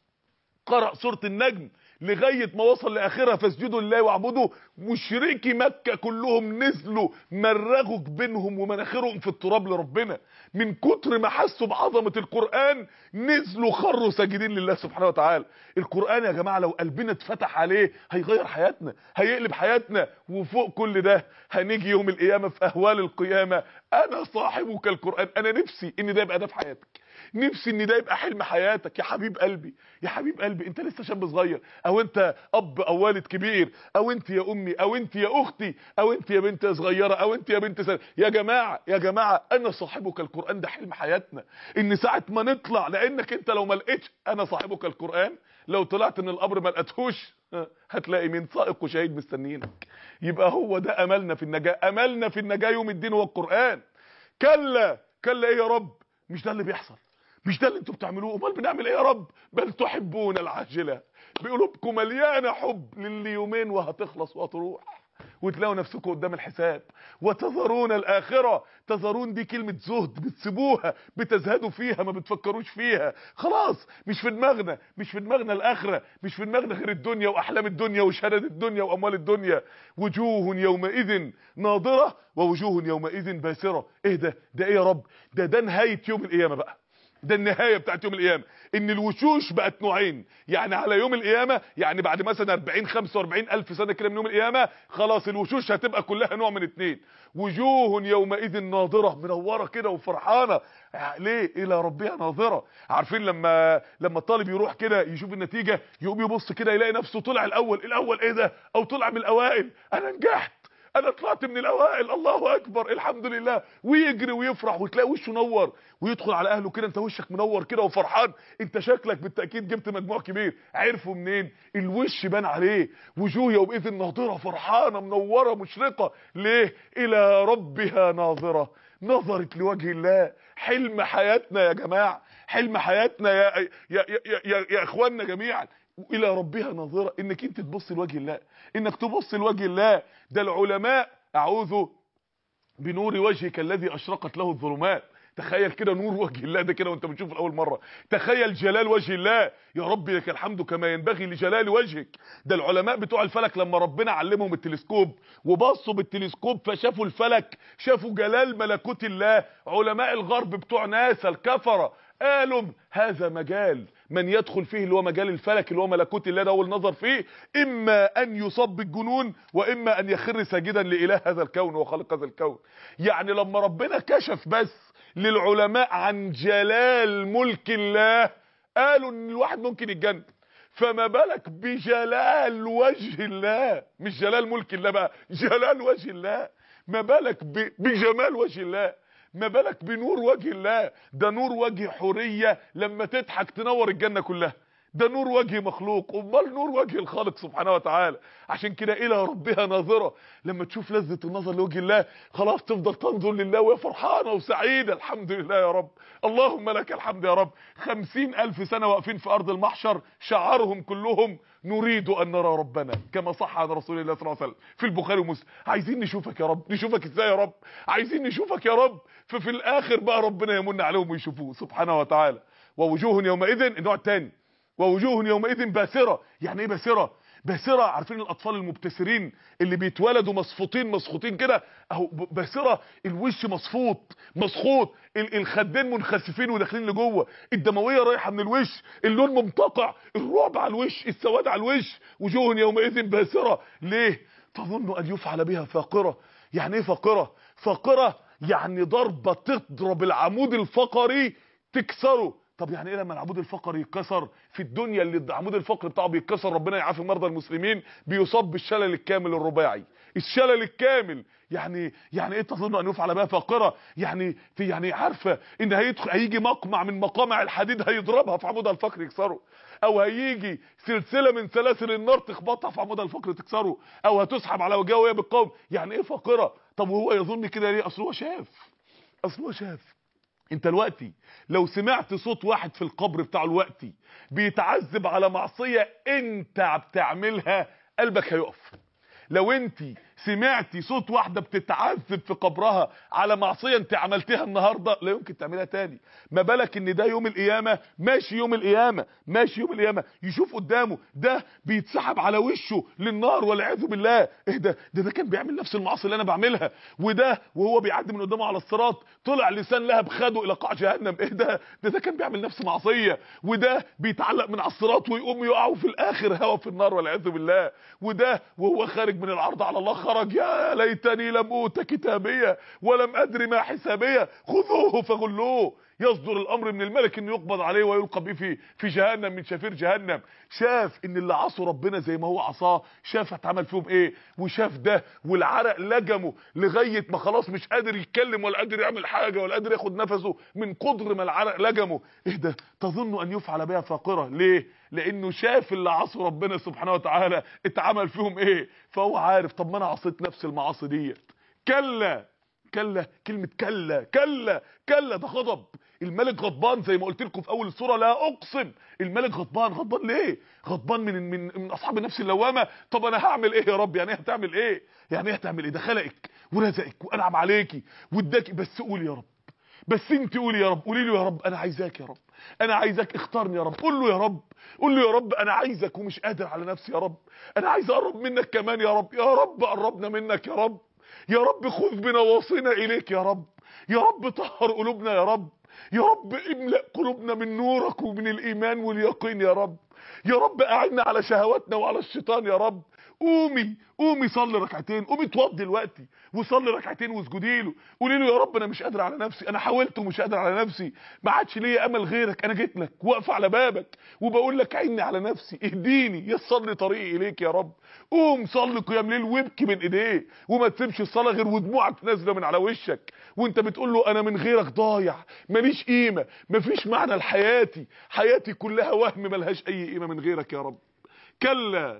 قرأ سورة النجم لغاية ما وصل لاخرها فاسجدوا لله واعبدوا، مشركي مكة كلهم نزلوا مرغوا جبينهم ومناخرهم في التراب لربنا من كتر ما حسوا بعظمة القرآن، نزلوا خروا ساجدين لله سبحانه وتعالى. القرآن يا جماعة لو قلبنا اتفتح عليه هيغير حياتنا، هيقلب حياتنا. وفوق كل ده هنيجي يوم القيامة في اهوال القيامة انا صاحبك القرآن. انا نفسي ان ده يبقى ده في حياتك، نفسي ان ده يبقى حلم حياتك يا حبيب قلبي، يا حبيب قلبي. انت لسه شاب صغير او انت اب او والد كبير او انت يا امي او انت يا اختي او انت يا بنت صغيره او انت يا بنت سنة. يا جماعه يا جماعه انا صاحبك القرآن ده حلم حياتنا، ان ساعه ما نطلع، لانك انت لو ما لقيتش انا صاحبك القرآن، لو طلعت من القبر ما لقيتهوش هتلاقي مين؟ سائق وشهيد مستنيينك. يبقى هو ده املنا في النجاه، املنا في النجاه يوم الدين هو القرآن. كلا كلا ايه يا رب؟ مش ده اللي بيحصل، مش ده اللي انتوا بتعملوه. امال بنعمل ايه يا رب؟ بل تحبون العاجله، بقلوبكم مليانه حب للي يومين وهتخلص وهتروح وتلاقوا نفسكم قدام الحساب، وتذرون الاخره. تذرون دي كلمه زهد، بتسيبوها بتزهدوا فيها ما بتفكروش فيها، خلاص مش في دماغنا، مش في دماغنا الاخره، مش في دماغنا غير الدنيا واحلام الدنيا وشهادات الدنيا واموال الدنيا. وجوه يومئذ ناظره ووجوه يومئذ باسره. ايه ده؟ ده ايه يا رب؟ ده ده نهايه يوم القيامه بقى، ده النهايه بتاعت يوم القيامه، ان الوشوش بقت نوعين. يعني على يوم القيامه، يعني بعد مثلا أربعين خمسة وأربعين الف سنه كده من يوم القيامه، خلاص الوشوش هتبقى كلها نوع من اتنين. وجوه يومئذ ناظره، منوره كده وفرحانه. ليه؟ الى ربها ناظره. عارفين لما لما الطالب يروح كده يشوف النتيجه يقوم يبص كده يلاقي نفسه طلع الاول، الاول ايه ده؟ او طلع من الاوائل، انا نجحت، انا طلعت من الاوائل، الله اكبر الحمد لله، ويجري ويفرح وتلاقي وشه نور ويدخل على اهله كده، انت وشك منور كده وفرحان، انت شكلك بالتاكيد جبت مجموع كبير. عرفوا منين؟ الوش بان عليه، وجوه يومئذ ناضره فرحانه منوره مشرقه. ليه؟ الى ربها ناظره، نظرت لوجه الله. حلم حياتنا يا جماعه، حلم حياتنا يا يا يا يا, يا, يا اخواننا جميعا، الى ربها ناظره، انك انت تبص لوجه الله، انك تبص لوجه الله. ده العلماء اعوذ بنور وجهك الذي اشرقت له الظلمات. تخيل كده نور وجه الله ده كده وانت بتشوفه لاول مره، تخيل جلال وجه الله، يا رب لك الحمد كما ينبغي لجلال وجهك. ده العلماء بتوع الفلك لما ربنا علمهم التلسكوب وبصوا بالتلسكوب فشافوا الفلك، شافوا جلال ملكوت الله. علماء الغرب بتوع ناسا الكفره قالوا هذا مجال من يدخل فيه اللي هو مجال الفلك اللي هو ملكوت الله ده، والنظر فيه اما ان يصاب بالجنون واما ان يخر ساجدا لاله هذا الكون وخالق هذا الكون. يعني لما ربنا كشف بس للعلماء عن جلال ملك الله قالوا ان الواحد ممكن يتجنن، فما بالك بجلال وجه الله، مش جلال ملك الله بقى، جلال وجه الله. ما بالك بجمال وجه الله، ما بالك بنور وجه الله. ده نور وجه حورية لما تضحك تنور الجنة كلها، ده نور وجه مخلوق، امال نور وجه الخالق سبحانه وتعالى. عشان كده الى ربها ناظرة، لما تشوف لذة النظر لوجه الله خلاص تفضل تنظر لله وهي فرحانة وسعيدة. الحمد لله يا رب، اللهم لك الحمد يا رب. خمسين الف سنة واقفين في ارض المحشر شعارهم كلهم نريد ان نرى ربنا، كما صح عن رسول الله صلى الله عليه وسلم في البخاري ومسلم. عايزين نشوفك يا رب، نشوفك ازاي يا رب؟ عايزين نشوفك يا رب. ففي الاخر بقى ربنا يمن عليهم ويشوفوه سبحانه وتعالى. ووجوه يومئذ، النوع الثاني، ووجوه يومئذ باسرة. يعني ايه باسرة؟ باسرة، عارفين الاطفال المبتسرين اللي بيتولدوا مصفوطين مسخوطين كده؟ اهو باسرة، الوش مصفوط مسخوط، الخدين منخسفين وداخلين لجوه، الدمويه رايحه من الوش، اللون ممتقع، الرعب على الوش، السواد على الوش. وجوه يومئذ باسرة. ليه؟ تظن ان يفعل بها فاقرة. يعني ايه فاقرة؟ فاقرة يعني ضربة تضرب العمود الفقري تكسره. طب يعني ايه لما العمود الفقري يتكسر؟ في الدنيا اللي العمود الفقري بتاعه بيتكسر، ربنا يعافي مرضى المسلمين، بيصاب بالشلل الكامل الرباعي، الشلل الكامل. يعني يعني ايه تظن ان يفعل بها فاقرة؟ يعني في يعني عارفه ان هيدخل هيجي مقمع من مقامع الحديد هيضربها في عمودها الفقري يكسره، او هيجي سلسله من سلاسل النار تخبطها في عمودها الفقري تكسره، او هتسحب على وجهها وهي بالقوم. يعني ايه فاقرة؟ طب وهو يظن كده ليه؟ اصل هو شاف، اصل هو شاف. انت دلوقتي لو سمعت صوت واحد في القبر بتاعه دلوقتي بيتعذب على معصية انت بتعملها قلبك هيقف. لو انت سمعتي صوت واحدة بتتعذب في قبرها على معصية انت عملتها النهاردة لا يمكن تعملها تاني، ما بالك ان ده يوم القيامة ماشي، يوم القيامة ماشي، يوم القيامة يشوف قدامه ده بيتسحب على وشه للنار والعياذ بالله. ايه ده؟ ده ده كان بيعمل نفس المعاصي اللي انا بعملها، وده وهو بيعدي من قدامه على الصراط طلع لسان لهب خده الى قاع جهنم. ايه ده؟ ده ده كان بيعمل نفس معصية، وده بيتعلق من على الصراط ويقوم يقع في الاخر هوا في النار والعياذ بالله، وده وهو خارج من العرض على الله خرج يا ليتني لم اوت كتابيه ولم ادري ما حسابيه خذوه فغلوه. يصدر الامر من الملك انه يقبض عليه ويلقى به في في جهنم من شفير جهنم. شاف ان اللي عصوا ربنا زي ما هو عصاه، شاف اتعمل فيهم ايه، وشاف ده والعرق لجمه لغايه ما خلاص مش قادر يتكلم ولا قادر يعمل حاجه ولا قادر ياخد نفسه من قدر ما العرق لجمه. ايه ده؟ تظن ان يفعل بها فاقرة. ليه؟ لانه شاف اللي عصوا ربنا سبحانه وتعالى اتعمل فيهم ايه، فهو عارف طب ما انا عصيت نفس المعاصي ديت. كلا كلا، كلمه كلا كلا كلا ده غضب. الملك غضبان زي ما قلت لكم في اول السوره، لا اقسم. الملك غضبان. غضبان ليه؟ غضبان من من من اصحاب النفس اللوامه. طب انا هعمل ايه يا رب؟ يعني ايه هتعمل ايه؟ يعني ايه هتعمل ايه؟ ده خلقك ورزقك وانعم عليكي واداكي، بس قولي يا رب، بس انت قولي يا رب، قولي له يا رب انا عايزاك يا رب، انا عايزك اختارني يا رب. قول له يا رب، قول له يا رب انا عايزك ومش قادر على نفسي يا رب، انا عايز اقرب منك كمان يا رب، يا رب قربنا منك يا رب، يا رب خذ بنواصينا اليك يا رب، يا رب طهر قلوبنا يا رب، يا رب املأ قلوبنا من نورك ومن الايمان واليقين يا رب، يا رب اعنا على شهواتنا وعلى الشيطان يا رب، قومي قومي صلي ركعتين، قومي اتوضي دلوقتي وصلي ركعتين واسجدي له، قولي له يا رب انا مش قادر على نفسي، انا حاولت ومش قادر على نفسي، ما عادش ليا امل غيرك، انا جيت لك واقفه على بابك وبقول لك عيني على نفسي، اهديني يسر لي طريقي اليك يا رب. قوم صلي قيام ليل وابكي من ايديه، وما تسيبش الصلاه غير ودموعك نازله من على وشك وانت بتقول له انا من غيرك ضايع، ماليش قيمه، مفيش معنى لحياتي، حياتي كلها وهم ملهاش اي قيمه من غيرك يا رب. كلا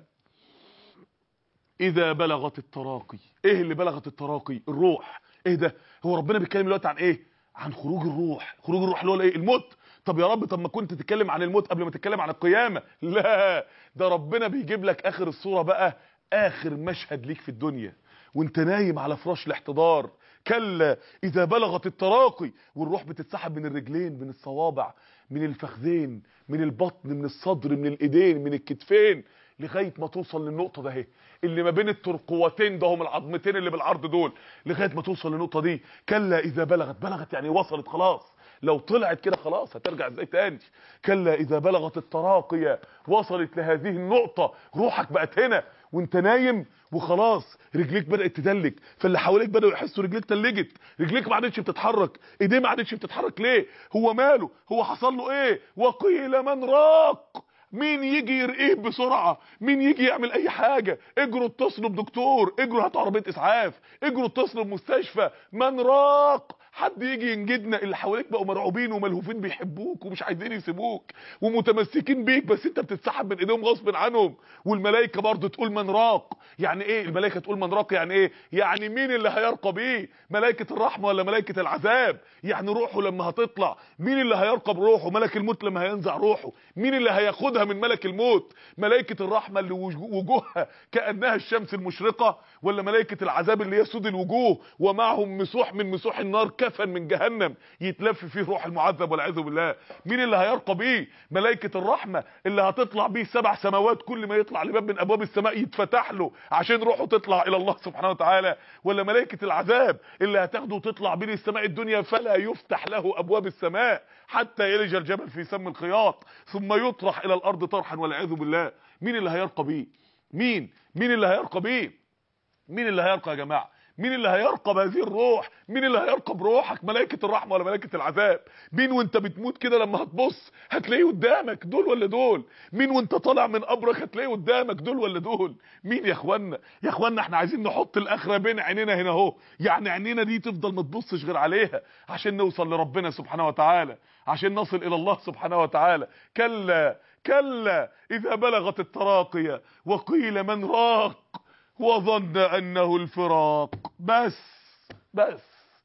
اذا بلغت التراقي. ايه اللي بلغت التراقي؟ الروح. ايه ده؟ هو ربنا بيتكلم دلوقتي عن ايه؟ عن خروج الروح. خروج الروح اللي هو ايه؟ الموت. طب يا رب طب ما كنت تتكلم عن الموت قبل ما تتكلم عن القيامه. لا، ده ربنا بيجيب لك اخر الصوره بقى، اخر مشهد ليك في الدنيا وانت نايم على فراش الاحتضار. كلا اذا بلغت التراقي، والروح بتتسحب من الرجلين، من الصوابع، من الفخذين، من البطن، من الصدر، من الايدين، من الكتفين، لغايه ما توصل للنقطه ده اهي اللي ما بين الترقوتين ده، هم العظمتين اللي بالعرض دول، لغايه ما توصل للنقطه دي. كلا اذا بلغت. بلغت يعني وصلت خلاص، لو طلعت كده خلاص هترجع ازاي تاني؟ كلا اذا بلغت التراقية، وصلت لهذه النقطة، روحك بقت هنا وانت نايم وخلاص، رجليك بدأت تدلك، فاللي حواليك بدأوا يحسوا رجليك تلجت، رجليك ما عادتش بتتحرك، ايديه ما عادتش بتتحرك. ليه؟ هو ماله؟ هو حصل له ايه؟ وقيل من راق. مين يجي يرقيه بسرعه؟ مين يجي يعمل اي حاجه؟ اجروا اتصلوا بدكتور، اجروا هاتوا عربيه اسعاف، اجروا اتصلوا بمستشفى. من راق، حد يجي ينجدنا. اللي حواليك بقوا مرعوبين وملهوفين، بيحبوك ومش عايزين يسيبوك ومتمسكين بيك، بس انت بتتسحب من ايديهم غصب عنهم. والملائكه برضه تقول من راق. يعني ايه الملائكه تقول من راق؟ يعني ايه؟ يعني مين اللي هيرقى بيه؟ ملائكه الرحمه ولا ملائكه العذاب؟ يعني روحه لما هتطلع مين اللي هيرقى بروحه؟ ملك الموت لما هينزع روحه مين اللي هياخدها من ملك الموت؟ ملائكه الرحمه اللي وجوهها كانها الشمس المشرقه، ولا ملائكه العذاب اللي هي سود الوجوه ومعهم مسوح من مسوح النار، كفن من جهنم يتلف فيه روح المعذب والعياذ بالله؟ مين اللي هيرقى بيه؟ ملائكه الرحمه اللي هتطلع بيه سبع سماوات، كل ما يطلع لباب من ابواب السماء يتفتح له عشان روحه تطلع الى الله سبحانه وتعالى؟ ولا ملائكه العذاب اللي هتاخده وتطلع بين السماء الدنيا فلا يفتح له ابواب السماء حتى يلج الجبل في سم الخياط ثم يطرح الى الارض طرحا والعياذ بالله؟ مين اللي هيرقى بيه؟ مين مين اللي هيرقى بيه؟ مين اللي هيرقى يا جماعه؟ مين اللي هيرقى بهذه الروح؟ مين اللي هيرقى بروحك؟ ملائكه الرحمه ولا ملائكه العذاب؟ مين وانت بتموت كده لما هتبص هتلاقيه قدامك؟ دول ولا دول؟ مين وانت طالع من قبرك هتلاقيه قدامك؟ دول ولا دول؟ مين يا اخوانا؟ يا اخوانا احنا عايزين نحط الاخره بين عينينا هنا اهو، يعني عينينا دي تفضل ما تبصش غير عليها عشان نوصل لربنا سبحانه وتعالى، عشان نصل الى الله سبحانه وتعالى. كلا كلا اذا بلغت التراقية وقيل من راق وظن انه الفراق. بس بس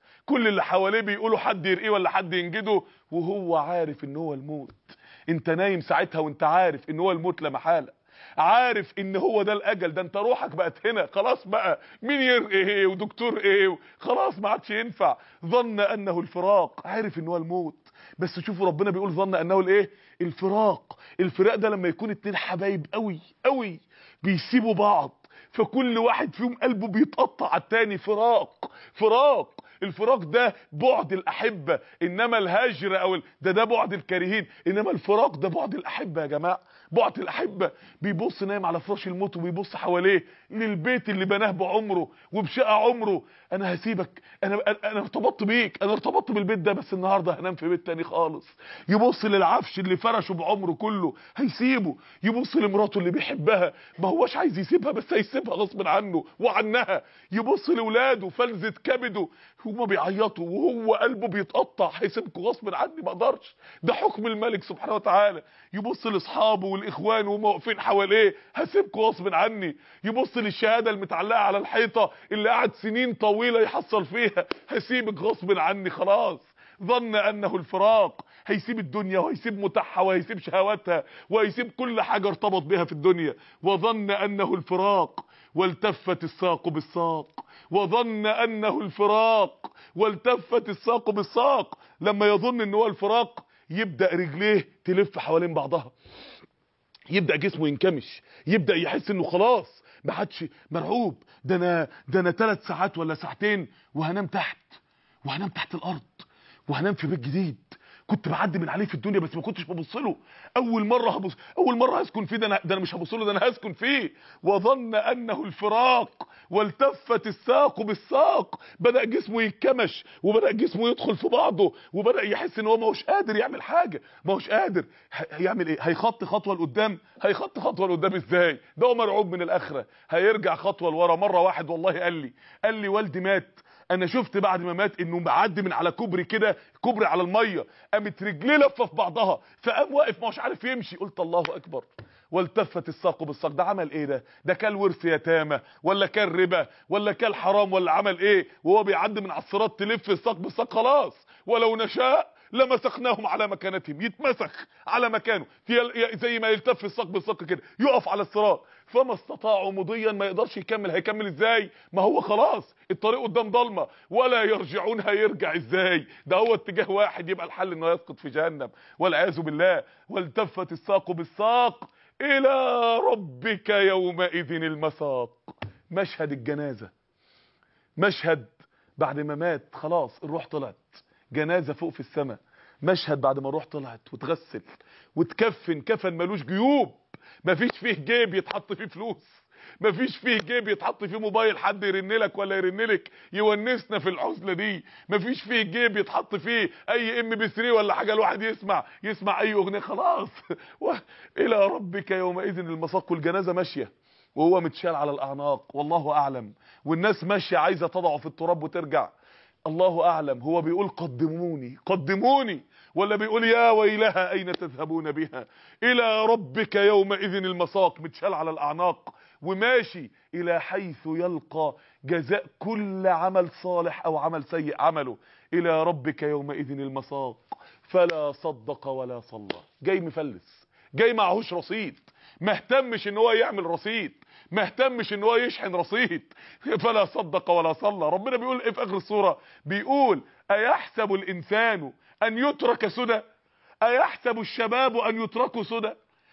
كل اللي حواليه بيقولوا حد يرقيه ولا حد ينجده، وهو عارف ان هو الموت. انت نايم ساعتها وانت عارف ان هو الموت لا محاله، عارف ان هو ده الاجل، ده انت روحك بقت هنا خلاص، بقى مين يرقي ايه ودكتور ايه؟ خلاص ما عادش ينفع. ظن انه الفراق، عارف ان هو الموت. بس شوفوا ربنا بيقول ظن انه الايه؟ الفراق. الفراق ده لما يكون اتنين حبايب قوي قوي بيسيبوا بعض، فكل واحد فيهم قلبه بيتقطع على التاني. فراق فراق الفراق ده بعد الاحبه، انما الهجر او ال... ده ده بعد الكارهين، انما الفراق ده بعد الاحبه يا جماعه. بعد الاحبه بيبص نايم على فراش الموت وبيبص حواليه للبيت اللي بناه بعمره وبشقى عمره. انا هسيبك، انا انا ارتبطت بيك، انا ارتبطت بالبيت ده، بس النهارده هنام في بيت تاني خالص. يبص للعفش اللي فرشه بعمره كله هيسيبه، يبص لمراته اللي بيحبها ما هوش عايز يسيبها بس هيسيبها غصب عنه وعنها، يبص لاولاده فلذة كبده هما بيعيطوا وهو قلبه بيتقطع، هيسيبكوا غصب عني ما اقدرش، ده حكم الملك سبحانه وتعالى. يبص لاصحابه والاخوان وهم واقفين حواليه، هسيبكوا غصب عني. يبص للشهاده المتعلقه على الحيطه اللي قعد سنين طويله يحصل فيها، هسيبك غصب عني خلاص. ظن انه الفراق، هيسيب الدنيا وهيسيب متاحها وهيسيب شهواتها وهيسيب كل حاجه ارتبط بها في الدنيا. وظن انه الفراق والتفت الساق بالساق. وظن انه الفراق والتفت الساق بالساق. لما يظن ان هو الفراق يبدا رجليه تلف حوالين بعضها، يبدا جسمه ينكمش، يبدا يحس انه خلاص ما حدش مرعوب. ده انا ده انا ثلاث ساعات ولا ساعتين وهنام تحت، وهنام تحت الارض، وهنام في بيت جديد، كنت بعدي من عليه في الدنيا بس ما كنتش ببص له. اول مره هبص اول مره هسكن فيه، ده انا ده انا مش هبص له، ده انا هسكن فيه. وظن انه الفراق والتفت الساق بالساق، بدا جسمه يتكمش وبدا جسمه يدخل في بعضه وبدا يحس ان هو ما هوش قادر يعمل حاجه، ما هوش قادر هيعمل ايه. هيخط خطوه لقدام، هيخط خطوه لقدام ازاي؟ ده هو مرعوب من الاخره. هيرجع خطوه لورا. مره واحد والله قال لي قال لي والدي مات، انا شفت بعد ما مات انه معدي من على كوبري كده، كوبري على الميه، قامت رجليه لفه في بعضها فقام واقف مش عارف يمشي. قلت الله اكبر. والتفت الساق بالساق. ده عمل ايه؟ ده ده كان ورث يتامى ولا كان ربا ولا كان حرام ولا عمل ايه وهو بيعدي من على الصراط؟ تلف الساق بالساق خلاص. ولو نشاء لمسخناهم على مكانتهم، يتمسخ على مكانه زي ما يلتف الساق بالساق كده، يقف على الصراط. فما استطاعوا مضيا، ما يقدرش يكمل. هيكمل ازاي؟ ما هو خلاص الطريق قدام ضلمه. ولا يرجعون، هيرجع ازاي؟ ده هو اتجاه واحد، يبقى الحل انه يسقط في جهنم والعياذ بالله. والتفت الساق بالساق الى ربك يومئذ المساق. مشهد الجنازه، مشهد بعد ما مات خلاص الروح طلعت، جنازه فوق في السماء. مشهد بعد ما الروح طلعت وتغسل وتكفن كفن ملوش جيوب، مفيش فيه جيب يتحط فيه فلوس، مفيش فيه جيب يتحط فيه موبايل حد يرن لك ولا يرن لك يونسنا في العزله دي، مفيش فيه جيب يتحط فيه اي ام بي ثلاثة ولا حاجه الواحد يسمع يسمع اي اغنيه. خلاص الى ربك يومئذ المساق. والجنازه ماشيه وهو متشال على الاعناق والله اعلم، والناس ماشيه عايزه تضعه في التراب وترجع الله اعلم. هو بيقول قدموني قدموني ولا بيقول يا ويلها اين تذهبون بها؟ الى ربك يومئذ المساق. متشال على الاعناق وماشي الى حيث يلقى جزاء كل عمل صالح او عمل سيء عمله. الى ربك يومئذ المساق. فلا صدق ولا صلى. جاي مفلس، جاي معهوش رصيد، ما اهتمش ان هو يعمل رصيد، ما اهتمش ان هو يشحن رصيد. فلا صدق ولا صلى. ربنا بيقول ايه في اخر السوره؟ بيقول ايحسب الانسان ان يترك سدى؟ ايحسب الشباب ان يتركوا سدى؟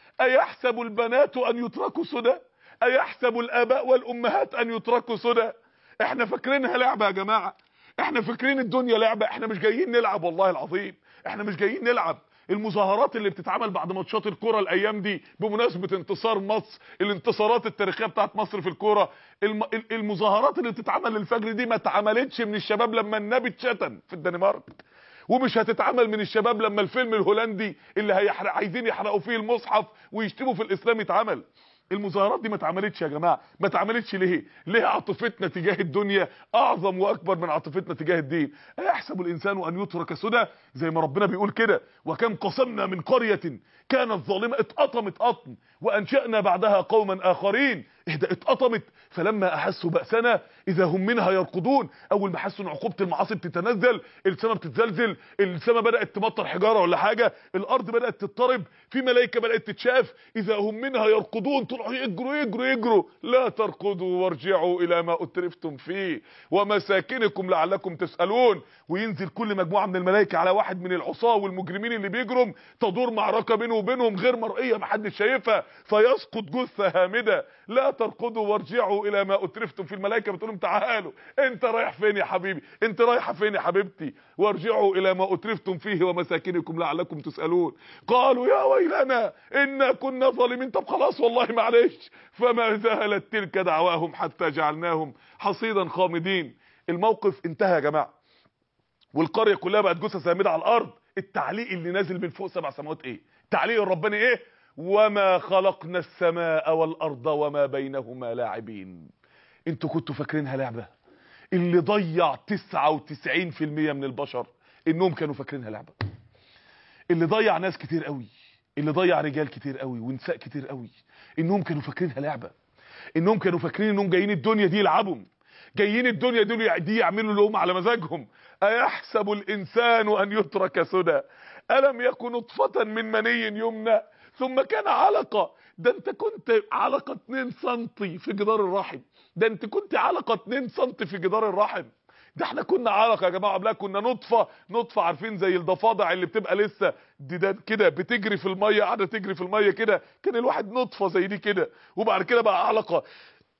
ايحسب البنات ان يتركوا سدى؟ ايحسب الاباء والامهات ان يتركوا سدى؟ احنا فاكرينها لعبه يا جماعه، احنا فاكرين الدنيا لعبه. احنا مش جايين نلعب والله العظيم، احنا مش جايين نلعب. المظاهرات اللي بتتعمل بعد ماتشات الكوره الايام دي بمناسبه انتصار مصر، الانتصارات التاريخيه بتاعت مصر في الكوره، الم... المظاهرات اللي بتتعمل للفجر دي ما اتعملتش من الشباب لما النبي اتشتم في الدنمارك، ومش هتتعمل من الشباب لما الفيلم الهولندي اللي هيحرق عايزين يحرقوا فيه المصحف ويشتموا في الاسلام يتعمل. المظاهرات دي ما اتعملتش يا جماعه، ما اتعملتش ليه؟ ليه عاطفتنا تجاه الدنيا اعظم واكبر من عاطفتنا تجاه الدين؟ ايحسب الانسان ان يترك سدى؟ زي ما ربنا بيقول كده، وكم قسمنا من قريه كانت ظالمه، اتقطمت قطم، وانشانا بعدها قوما اخرين. اهدى، اتقطمت. فلما احسوا باسنا اذا هم منها يركضون. اول ما حسوا ان عقوبه المعاصي بتتنزل، السماء بتتزلزل، السماء بدات تمطر حجاره ولا حاجه، الارض بدات تضطرب، في ملائكه بدات تتشاف، اذا هم منها يركضون. طلعوا يجروا يجروا يجروا. لا تركضوا وارجعوا الى ما اترفتم فيه ومساكنكم لعلكم تسالون. وينزل كل مجموعه من الملائكه على واحد من العصاه والمجرمين اللي بيجروا، تدور معركه بينه وبينهم غير مرئيه محدش شايفها، فيسقط جثه هامده. لا تركضوا وارجعوا الى ما اترفتم فيه. الملائكه بتقول لهم تعالوا، انت رايح فين يا حبيبي؟ انت رايحه فين يا حبيبتي؟ وارجعوا الى ما اترفتم فيه ومساكنكم لعلكم تسالون. قالوا يا ويلنا انا كنا ظالمين. طب خلاص والله معلش. فما زالت تلك دعواهم حتى جعلناهم حصيدا خامدين. الموقف انتهى يا جماعه، والقريه كلها بقت جثث هامده على الارض. التعليق اللي نازل من فوق سبع سماوات ايه؟ التعليق الرباني ايه؟ وما خلقنا السماء والارض وما بينهما لاعبين. انتوا كنتوا فاكرينها لعبه؟ اللي ضيع تسعة وتسعين في المية من البشر انهم كانوا فاكرينها لعبه. اللي ضيع ناس كتير قوي، اللي ضيع رجال كتير قوي ونساء كتير قوي، انهم كانوا فاكرينها لعبه، انهم كانوا فاكرين انهم جايين الدنيا دي يلعبوا، جايين الدنيا دول دي يعملوا لهم على مزاجهم. ايحسب الانسان ان يترك سدى؟ الم يكن نطفه من مني يمنى ثم كان علقه. ده انت كنت علقه اتنين سنتي في جدار الرحم، ده انت كنت علقه اتنين سنتي في جدار الرحم. ده احنا كنا علقه يا جماعه قبلها، كنا نطفه. نطفه عارفين زي الضفادع اللي بتبقى لسه دي ده كده بتجري في الميه، قاعده تجري في الميه كده، كان الواحد نطفه زي دي كده، وبعد كده بقى علقه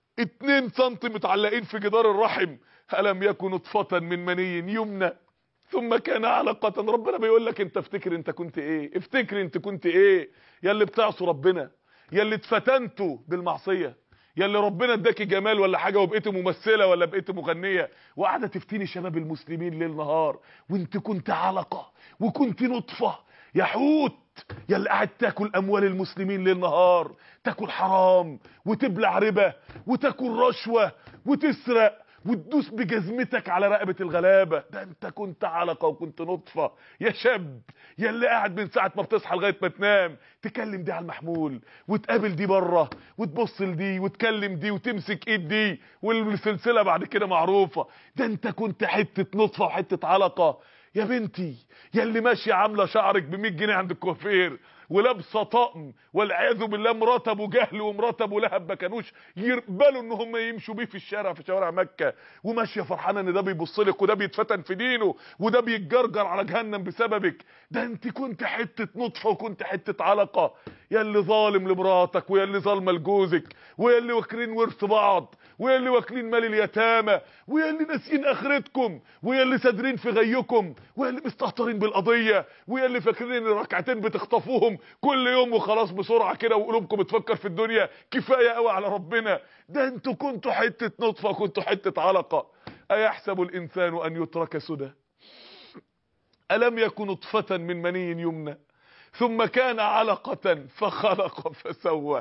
اتنين سنتي متعلقين في جدار الرحم. الم يكن نطفه من مني يمنى ثم كان علقة. ربنا بيقول لك انت افتكر انت كنت ايه، افتكر انت كنت ايه يا اللي بتعصوا ربنا، يا اللي اتفتنتوا بالمعصية، يا اللي ربنا اداكي جمال ولا حاجة وبقيتي ممثلة ولا بقيتي مغنية وقاعدة تفتني شباب المسلمين ليل نهار، وانت كنت علقة وكنت نطفة يا حوت، يا اللي قاعد تاكل اموال المسلمين ليل نهار، تاكل حرام وتبلع ربا وتاكل رشوة وتسرق وتدوس بجزمتك على رقبة الغلابة. ده انت كنت علقة وكنت نطفة يا شاب، يا اللي قاعد من ساعة ما بتصحى لغاية ما تنام تكلم دي على المحمول وتقابل دي بره وتبص لدي وتكلم دي وتمسك ايد دي والسلسلة بعد كده معروفة. ده انت كنت حتة نطفة وحتة علقة يا بنتي، يا اللي ماشية عاملة شعرك ب مية جنيه عند الكوافير ولابسه طقم والعياذ بالله مرات ابو جهل ومرات ابو لهب ما كانوش يقبلوا ان هم يمشوا بيه في الشارع في شوارع مكه، وماشيه فرحانه ان ده بيبص لك وده بيتفتن في دينه وده بيتجرجر على جهنم بسببك. ده انت كنت حته نطفه وكنت حته علقه، يا اللي ظالم لمراتك ويا اللي ظالمه لجوزك ويا اللي واكلين ورث بعض ويا اللي واكلين مال اليتامى ويا اللي ناسيين اخرتكم ويا اللي سادرين في غيكم ويا اللي مستهترين بالقضيه ويا اللي فاكرين ان ركعتين بتخطفوهم كل يوم وخلاص بسرعه كده وقلوبكم بتفكر في الدنيا كفايه قوي على ربنا. ده انتوا كنتوا حته نطفه كنتوا حته علقه. ايحسب الانسان ان يترك سدى الم يكن نطفه من مني يمنى ثم كان علقه فخلق فسوى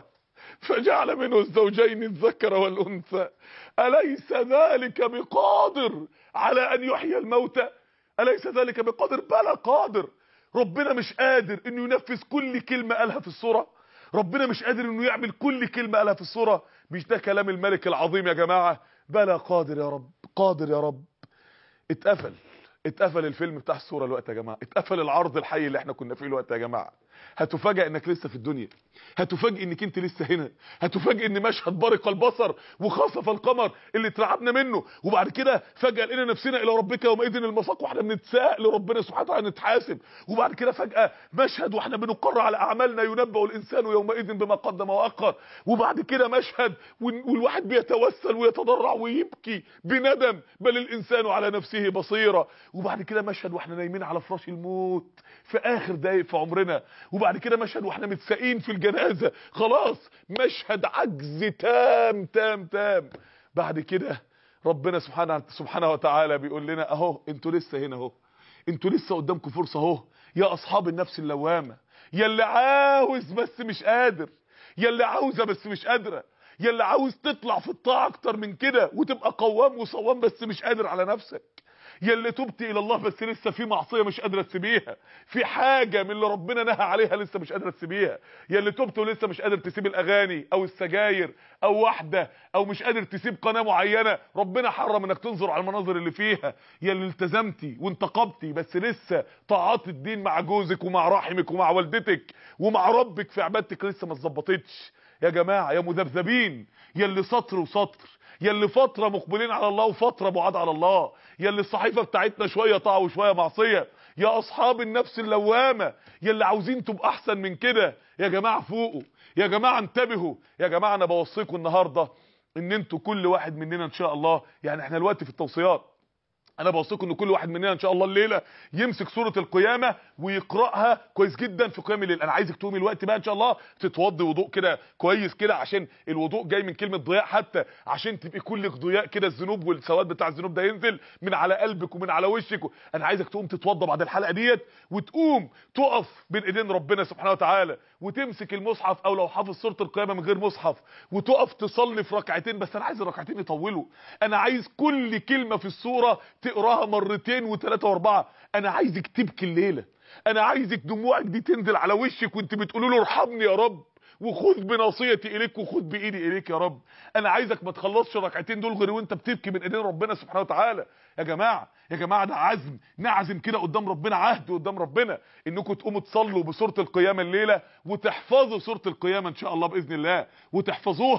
فجعل منه الزوجين الذكر والانثى اليس ذلك بقادر على ان يحيي الموتى؟ اليس ذلك بقادر؟ بلى قادر. ربنا مش قادر انه ينفذ كل كلمة قالها في السورة؟ ربنا مش قادر انه يعمل كل كلمة قالها في السورة؟ مش ده كلام الملك العظيم يا جماعة؟ بلى قادر يا رب، قادر يا رب. اتقفل اتقفل الفيلم بتاع السورة الوقت يا جماعة، اتقفل العرض الحي اللي احنا كنا فيه الوقت يا جماعة. هتفاجئ انك لسه في الدنيا، هتفاجئ انك انت لسه هنا، هتفاجئ ان مشهد برق البصر وخسف القمر اللي اترعبنا منه وبعد كده فجأة لقينا نفسنا الى ربك يومئذ المساق واحنا بنتساءل لربنا سبحانه وتعالى نتحاسب، وبعد كده فجأة مشهد واحنا بنقر على اعمالنا ينبأ الانسان يومئذ بما قدم واخر، وبعد كده مشهد والواحد بيتوسل ويتضرع ويبكي بندم بل الانسان على نفسه بصيرة، وبعد كده مشهد واحنا نايمين على فراش الموت في اخر دقايق في عمرنا، وبعد كده مشهد واحنا متساقين في الجنازة خلاص، مشهد عجز تام تام تام. بعد كده ربنا سبحانه سبحانه وتعالى بيقول لنا اهو انتوا لسه هنا اهو، انتوا لسه قدامكم فرصة اهو يا اصحاب النفس اللوامة، يا اللي عاوز بس مش قادر، يا اللي عاوزة بس مش قادرة، يا اللي عاوز تطلع في الطاعة اكتر من كده وتبقى قوام وصوام بس مش قادر على نفسك، يا اللي تبت الى الله بس لسه في معصيه مش قادره تسيبيها، في حاجه من اللي ربنا نهى عليها لسه مش قادره تسيبيها، يا اللي تبت ولسه مش قادر تسيب الاغاني او السجاير او واحده او مش قادر تسيب قناه معينه ربنا حرم انك تنظر على المناظر اللي فيها، يا اللي التزمتي وانتقبتي بس لسه طاعات الدين مع جوزك ومع رحمك ومع والدتك ومع ربك في عبادتك لسه ما اتظبطتش. يا جماعه يا مذبذبين، يا اللي سطر وسطر، يا اللي فتره مقبلين على الله وفتره بعاد على الله، يا اللي الصحيفه بتاعتنا شويه طاعه وشويه معصيه، يا اصحاب النفس اللوامه، يا اللي عاوزين تبقى احسن من كده. يا جماعه فوقوا، يا جماعه انتبهوا، يا جماعه انا بوصيكم النهارده ان انتوا كل واحد مننا ان شاء الله، يعني احنا دلوقتي في التوصيات، انا بوصيكم ان كل واحد مننا ان شاء الله الليله يمسك سوره القيامه ويقراها كويس جدا في قيام الليل. انا عايزك تقومي الوقت بقى ان شاء الله تتوضي وضوء كده كويس كده، عشان الوضوء جاي من كلمه ضياء، حتى عشان تبقي كلك ضياء كده، الذنوب والسواد بتاع الذنوب ده ينزل من على قلبك ومن على وشك. انا عايزك تقوم تتوضى بعد الحلقه ديت وتقوم تقف بين ايدين ربنا سبحانه وتعالى وتمسك المصحف، او لو حافظ سوره القيامه من غير مصحف وتقف تصلي في ركعتين، بس انا عايز الركعتين يطولوا، انا عايز كل كلمه في السوره تقراها مرتين وثلاثه واربعه، انا عايزك تبكي الليله، انا عايزك دموعك دي تنزل على وشك وانت بتقولوا له ارحمني يا رب وخذ بناصيتي اليك وخذ بايدي اليك يا رب. انا عايزك ما تخلصش الركعتين دول غير وانت بتبكي من ايدين ربنا سبحانه وتعالى. يا جماعه يا جماعه ده عزم، نعزم كده قدام ربنا، عهد قدام ربنا انكم تقوموا تصلوا بسوره القيامه الليله وتحفظوا سوره القيامه ان شاء الله باذن الله، وتحفظوها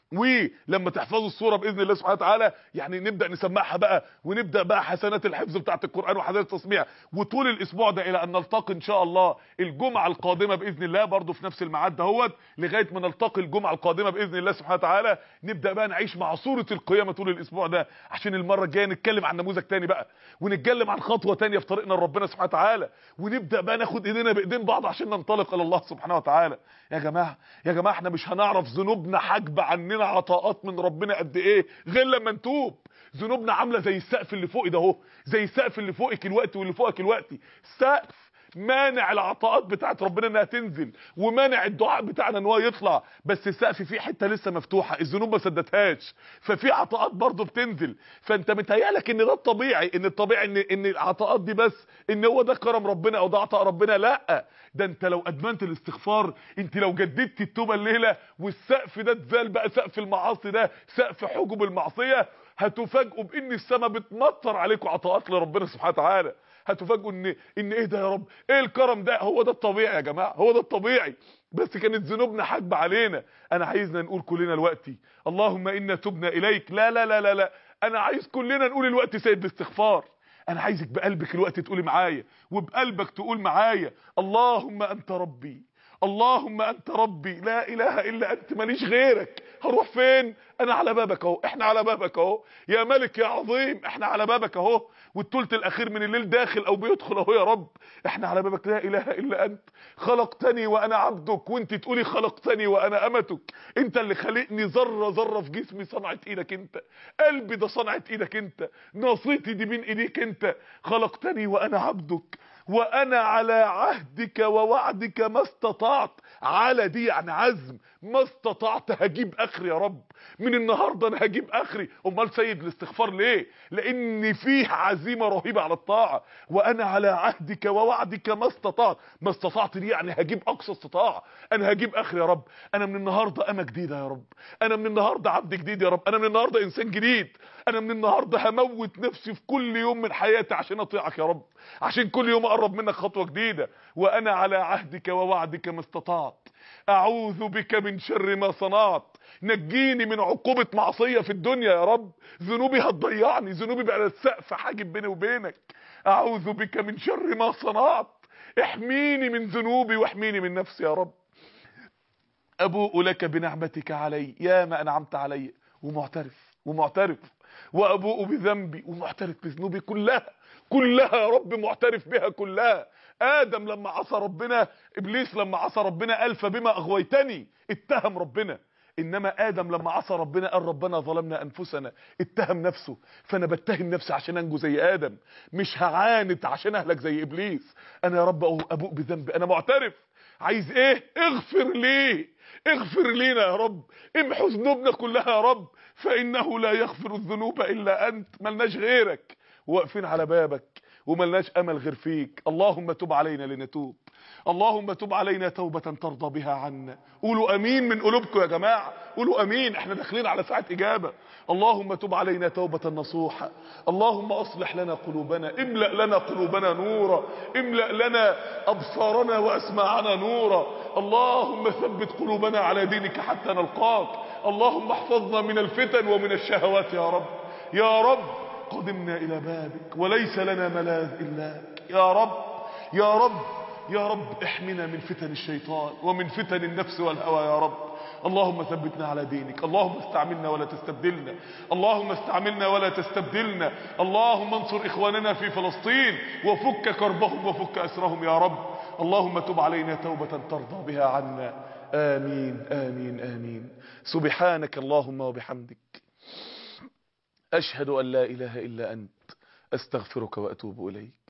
ولما تحفظوا السوره باذن الله سبحانه وتعالى يعني نبدا نسمعها بقى، ونبدا بقى حسنات الحفظ بتاعه القران وحسنات التسميع. وطول الاسبوع ده الى ان نلتقي ان شاء الله الجمعه القادمه باذن الله برضو في نفس الميعاد دهوت، لغايه ما نلتقي الجمعه القادمه باذن الله سبحانه وتعالى نبدا بقى نعيش مع سوره القيامه طول الاسبوع ده، عشان المره الجايه نتكلم عن نموذج تاني بقى، ونتكلم عن خطوه تانيه في طريقنا لربنا سبحانه وتعالى، ونبدا بقى ناخد ايدينا بايدين بعض عشان ننطلق الى الله سبحانه وتعالى. يا جماعه يا جماعه احنا مش هنعرف ذنوبنا حاجبه عننا عطاءات من ربنا قد ايه غير لما نتوب. ذنوبنا عامله زي السقف اللي فوق ده اهو، زي السقف اللي فوقك الوقت واللي فوقك الوقت، سقف مانع العطاءات بتاعت ربنا انها تنزل، ومانع الدعاء بتاعنا ان هو يطلع، بس السقف فيه حته لسه مفتوحه الذنوب ما سدتهاش، ففي عطاءات برضه بتنزل. فانت متهيألك ان ده الطبيعي، ان الطبيعي ان ان العطاءات دي بس ان هو ده كرم ربنا او ده عطاء ربنا. لا، ده انت لو ادمنت الاستغفار، انت لو جددت التوبه الليله والسقف ده اتزال بقى، سقف المعاصي ده سقف حجب المعصيه، هتفاجئوا بان السماء بتمطر عليكم عطاءات لربنا سبحانه وتعالى. هتفاجئوا ان ان ايه ده يا رب، ايه الكرم ده، هو ده الطبيعي يا جماعه، هو ده الطبيعي، بس كانت ذنوبنا حاجبه علينا. انا عايزنا نقول كلنا دلوقتي اللهم انا تبنا اليك. لا لا لا لا لا، انا عايز كلنا نقول الوقت سيد الاستغفار. انا عايزك بقلبك الوقت تقولي معايا، وبقلبك تقول معايا اللهم انت ربي، اللهم انت ربي لا اله الا انت، ماليش غيرك، هروح فين؟ انا على بابك اهو، احنا على بابك اهو يا ملك يا عظيم، احنا على بابك اهو، والثلث الاخير من الليل داخل او بيدخل اهو يا رب، احنا على بابك لا اله الا انت، خلقتني وانا عبدك، وانت تقولي خلقتني وانا امتك، انت اللي خلقني ذره ذره في جسمي صنعه ايدك انت، قلبي ده صنعه ايدك انت، ناصيتي دي بين ايديك انت، خلقتني وانا عبدك، وانا على عهدك ووعدك ما استطعت. على دي يعني عزم، ما استطعت هجيب اخري يا رب، من النهارده انا هجيب اخري. امال سيد الاستغفار ليه؟ لان فيه عزيمه رهيبه على الطاعه. وانا على عهدك ووعدك ما استطعت، ما استطعت دي يعني هجيب اقصى استطاعه، انا هجيب اخري يا رب. انا من النهارده امه جديده يا رب، انا من النهارده عبد جديد يا رب، انا من النهارده انسان جديد، انا من النهارده هموت نفسي في كل يوم من حياتي عشان اطيعك يا رب، عشان كل يوم اقرب منك خطوه جديده. وانا على عهدك ووعدك ما استطعت، اعوذ بك من شر ما صنعت، نجيني من عقوبه معصيه في الدنيا يا رب، ذنوبي هتضيعني، ذنوبي بقى السقف حاجب بيني وبينك، اعوذ بك من شر ما صنعت، احميني من ذنوبي واحميني من نفسي يا رب. ابوء لك بنعمتك علي، يا ما انعمت علي، ومعترف ومعترف، وابوء بذنبي، ومعترف بذنوبي كلها كلها يا رب، معترف بها كلها. ادم لما عصى ربنا، ابليس لما عصى ربنا قال فبما اغويتني، اتهم ربنا. انما ادم لما عصى ربنا قال ربنا ظلمنا انفسنا، اتهم نفسه. فانا بتهم نفسي عشان انجو زي ادم، مش هعاند عشان اهلك زي ابليس. انا يا رب ابوء بذنبي، انا معترف. عايز ايه؟ اغفر لي، اغفر لينا يا رب، امحو ذنوبنا كلها يا رب، فانه لا يغفر الذنوب الا انت، ملناش غيرك، واقفين على بابك وملناش امل غير فيك. اللهم تب علينا لنتوب، اللهم تب علينا توبة ترضى بها عنا. قولوا امين من قلوبكم يا جماعة، قولوا امين، احنا داخلين على ساعة اجابة. اللهم تب علينا توبة نصوحة، اللهم اصلح لنا قلوبنا، املأ لنا قلوبنا نورا، املأ لنا ابصارنا واسماعنا نورا، اللهم ثبت قلوبنا على دينك حتى نلقاك، اللهم احفظنا من الفتن ومن الشهوات يا رب. يا رب قدمنا الى بابك وليس لنا ملاذ الاك يا رب، يا رب يا رب احمنا من فتن الشيطان ومن فتن النفس والهوى يا رب. اللهم ثبتنا على دينك، اللهم استعملنا ولا تستبدلنا، اللهم استعملنا ولا تستبدلنا، اللهم انصر اخواننا في فلسطين وفك كربهم وفك اسرهم يا رب. اللهم تب علينا توبة ترضى بها عنا. آمين آمين آمين. سبحانك اللهم وبحمدك، أشهد أن لا إله إلا أنت، أستغفرك وأتوب إليك.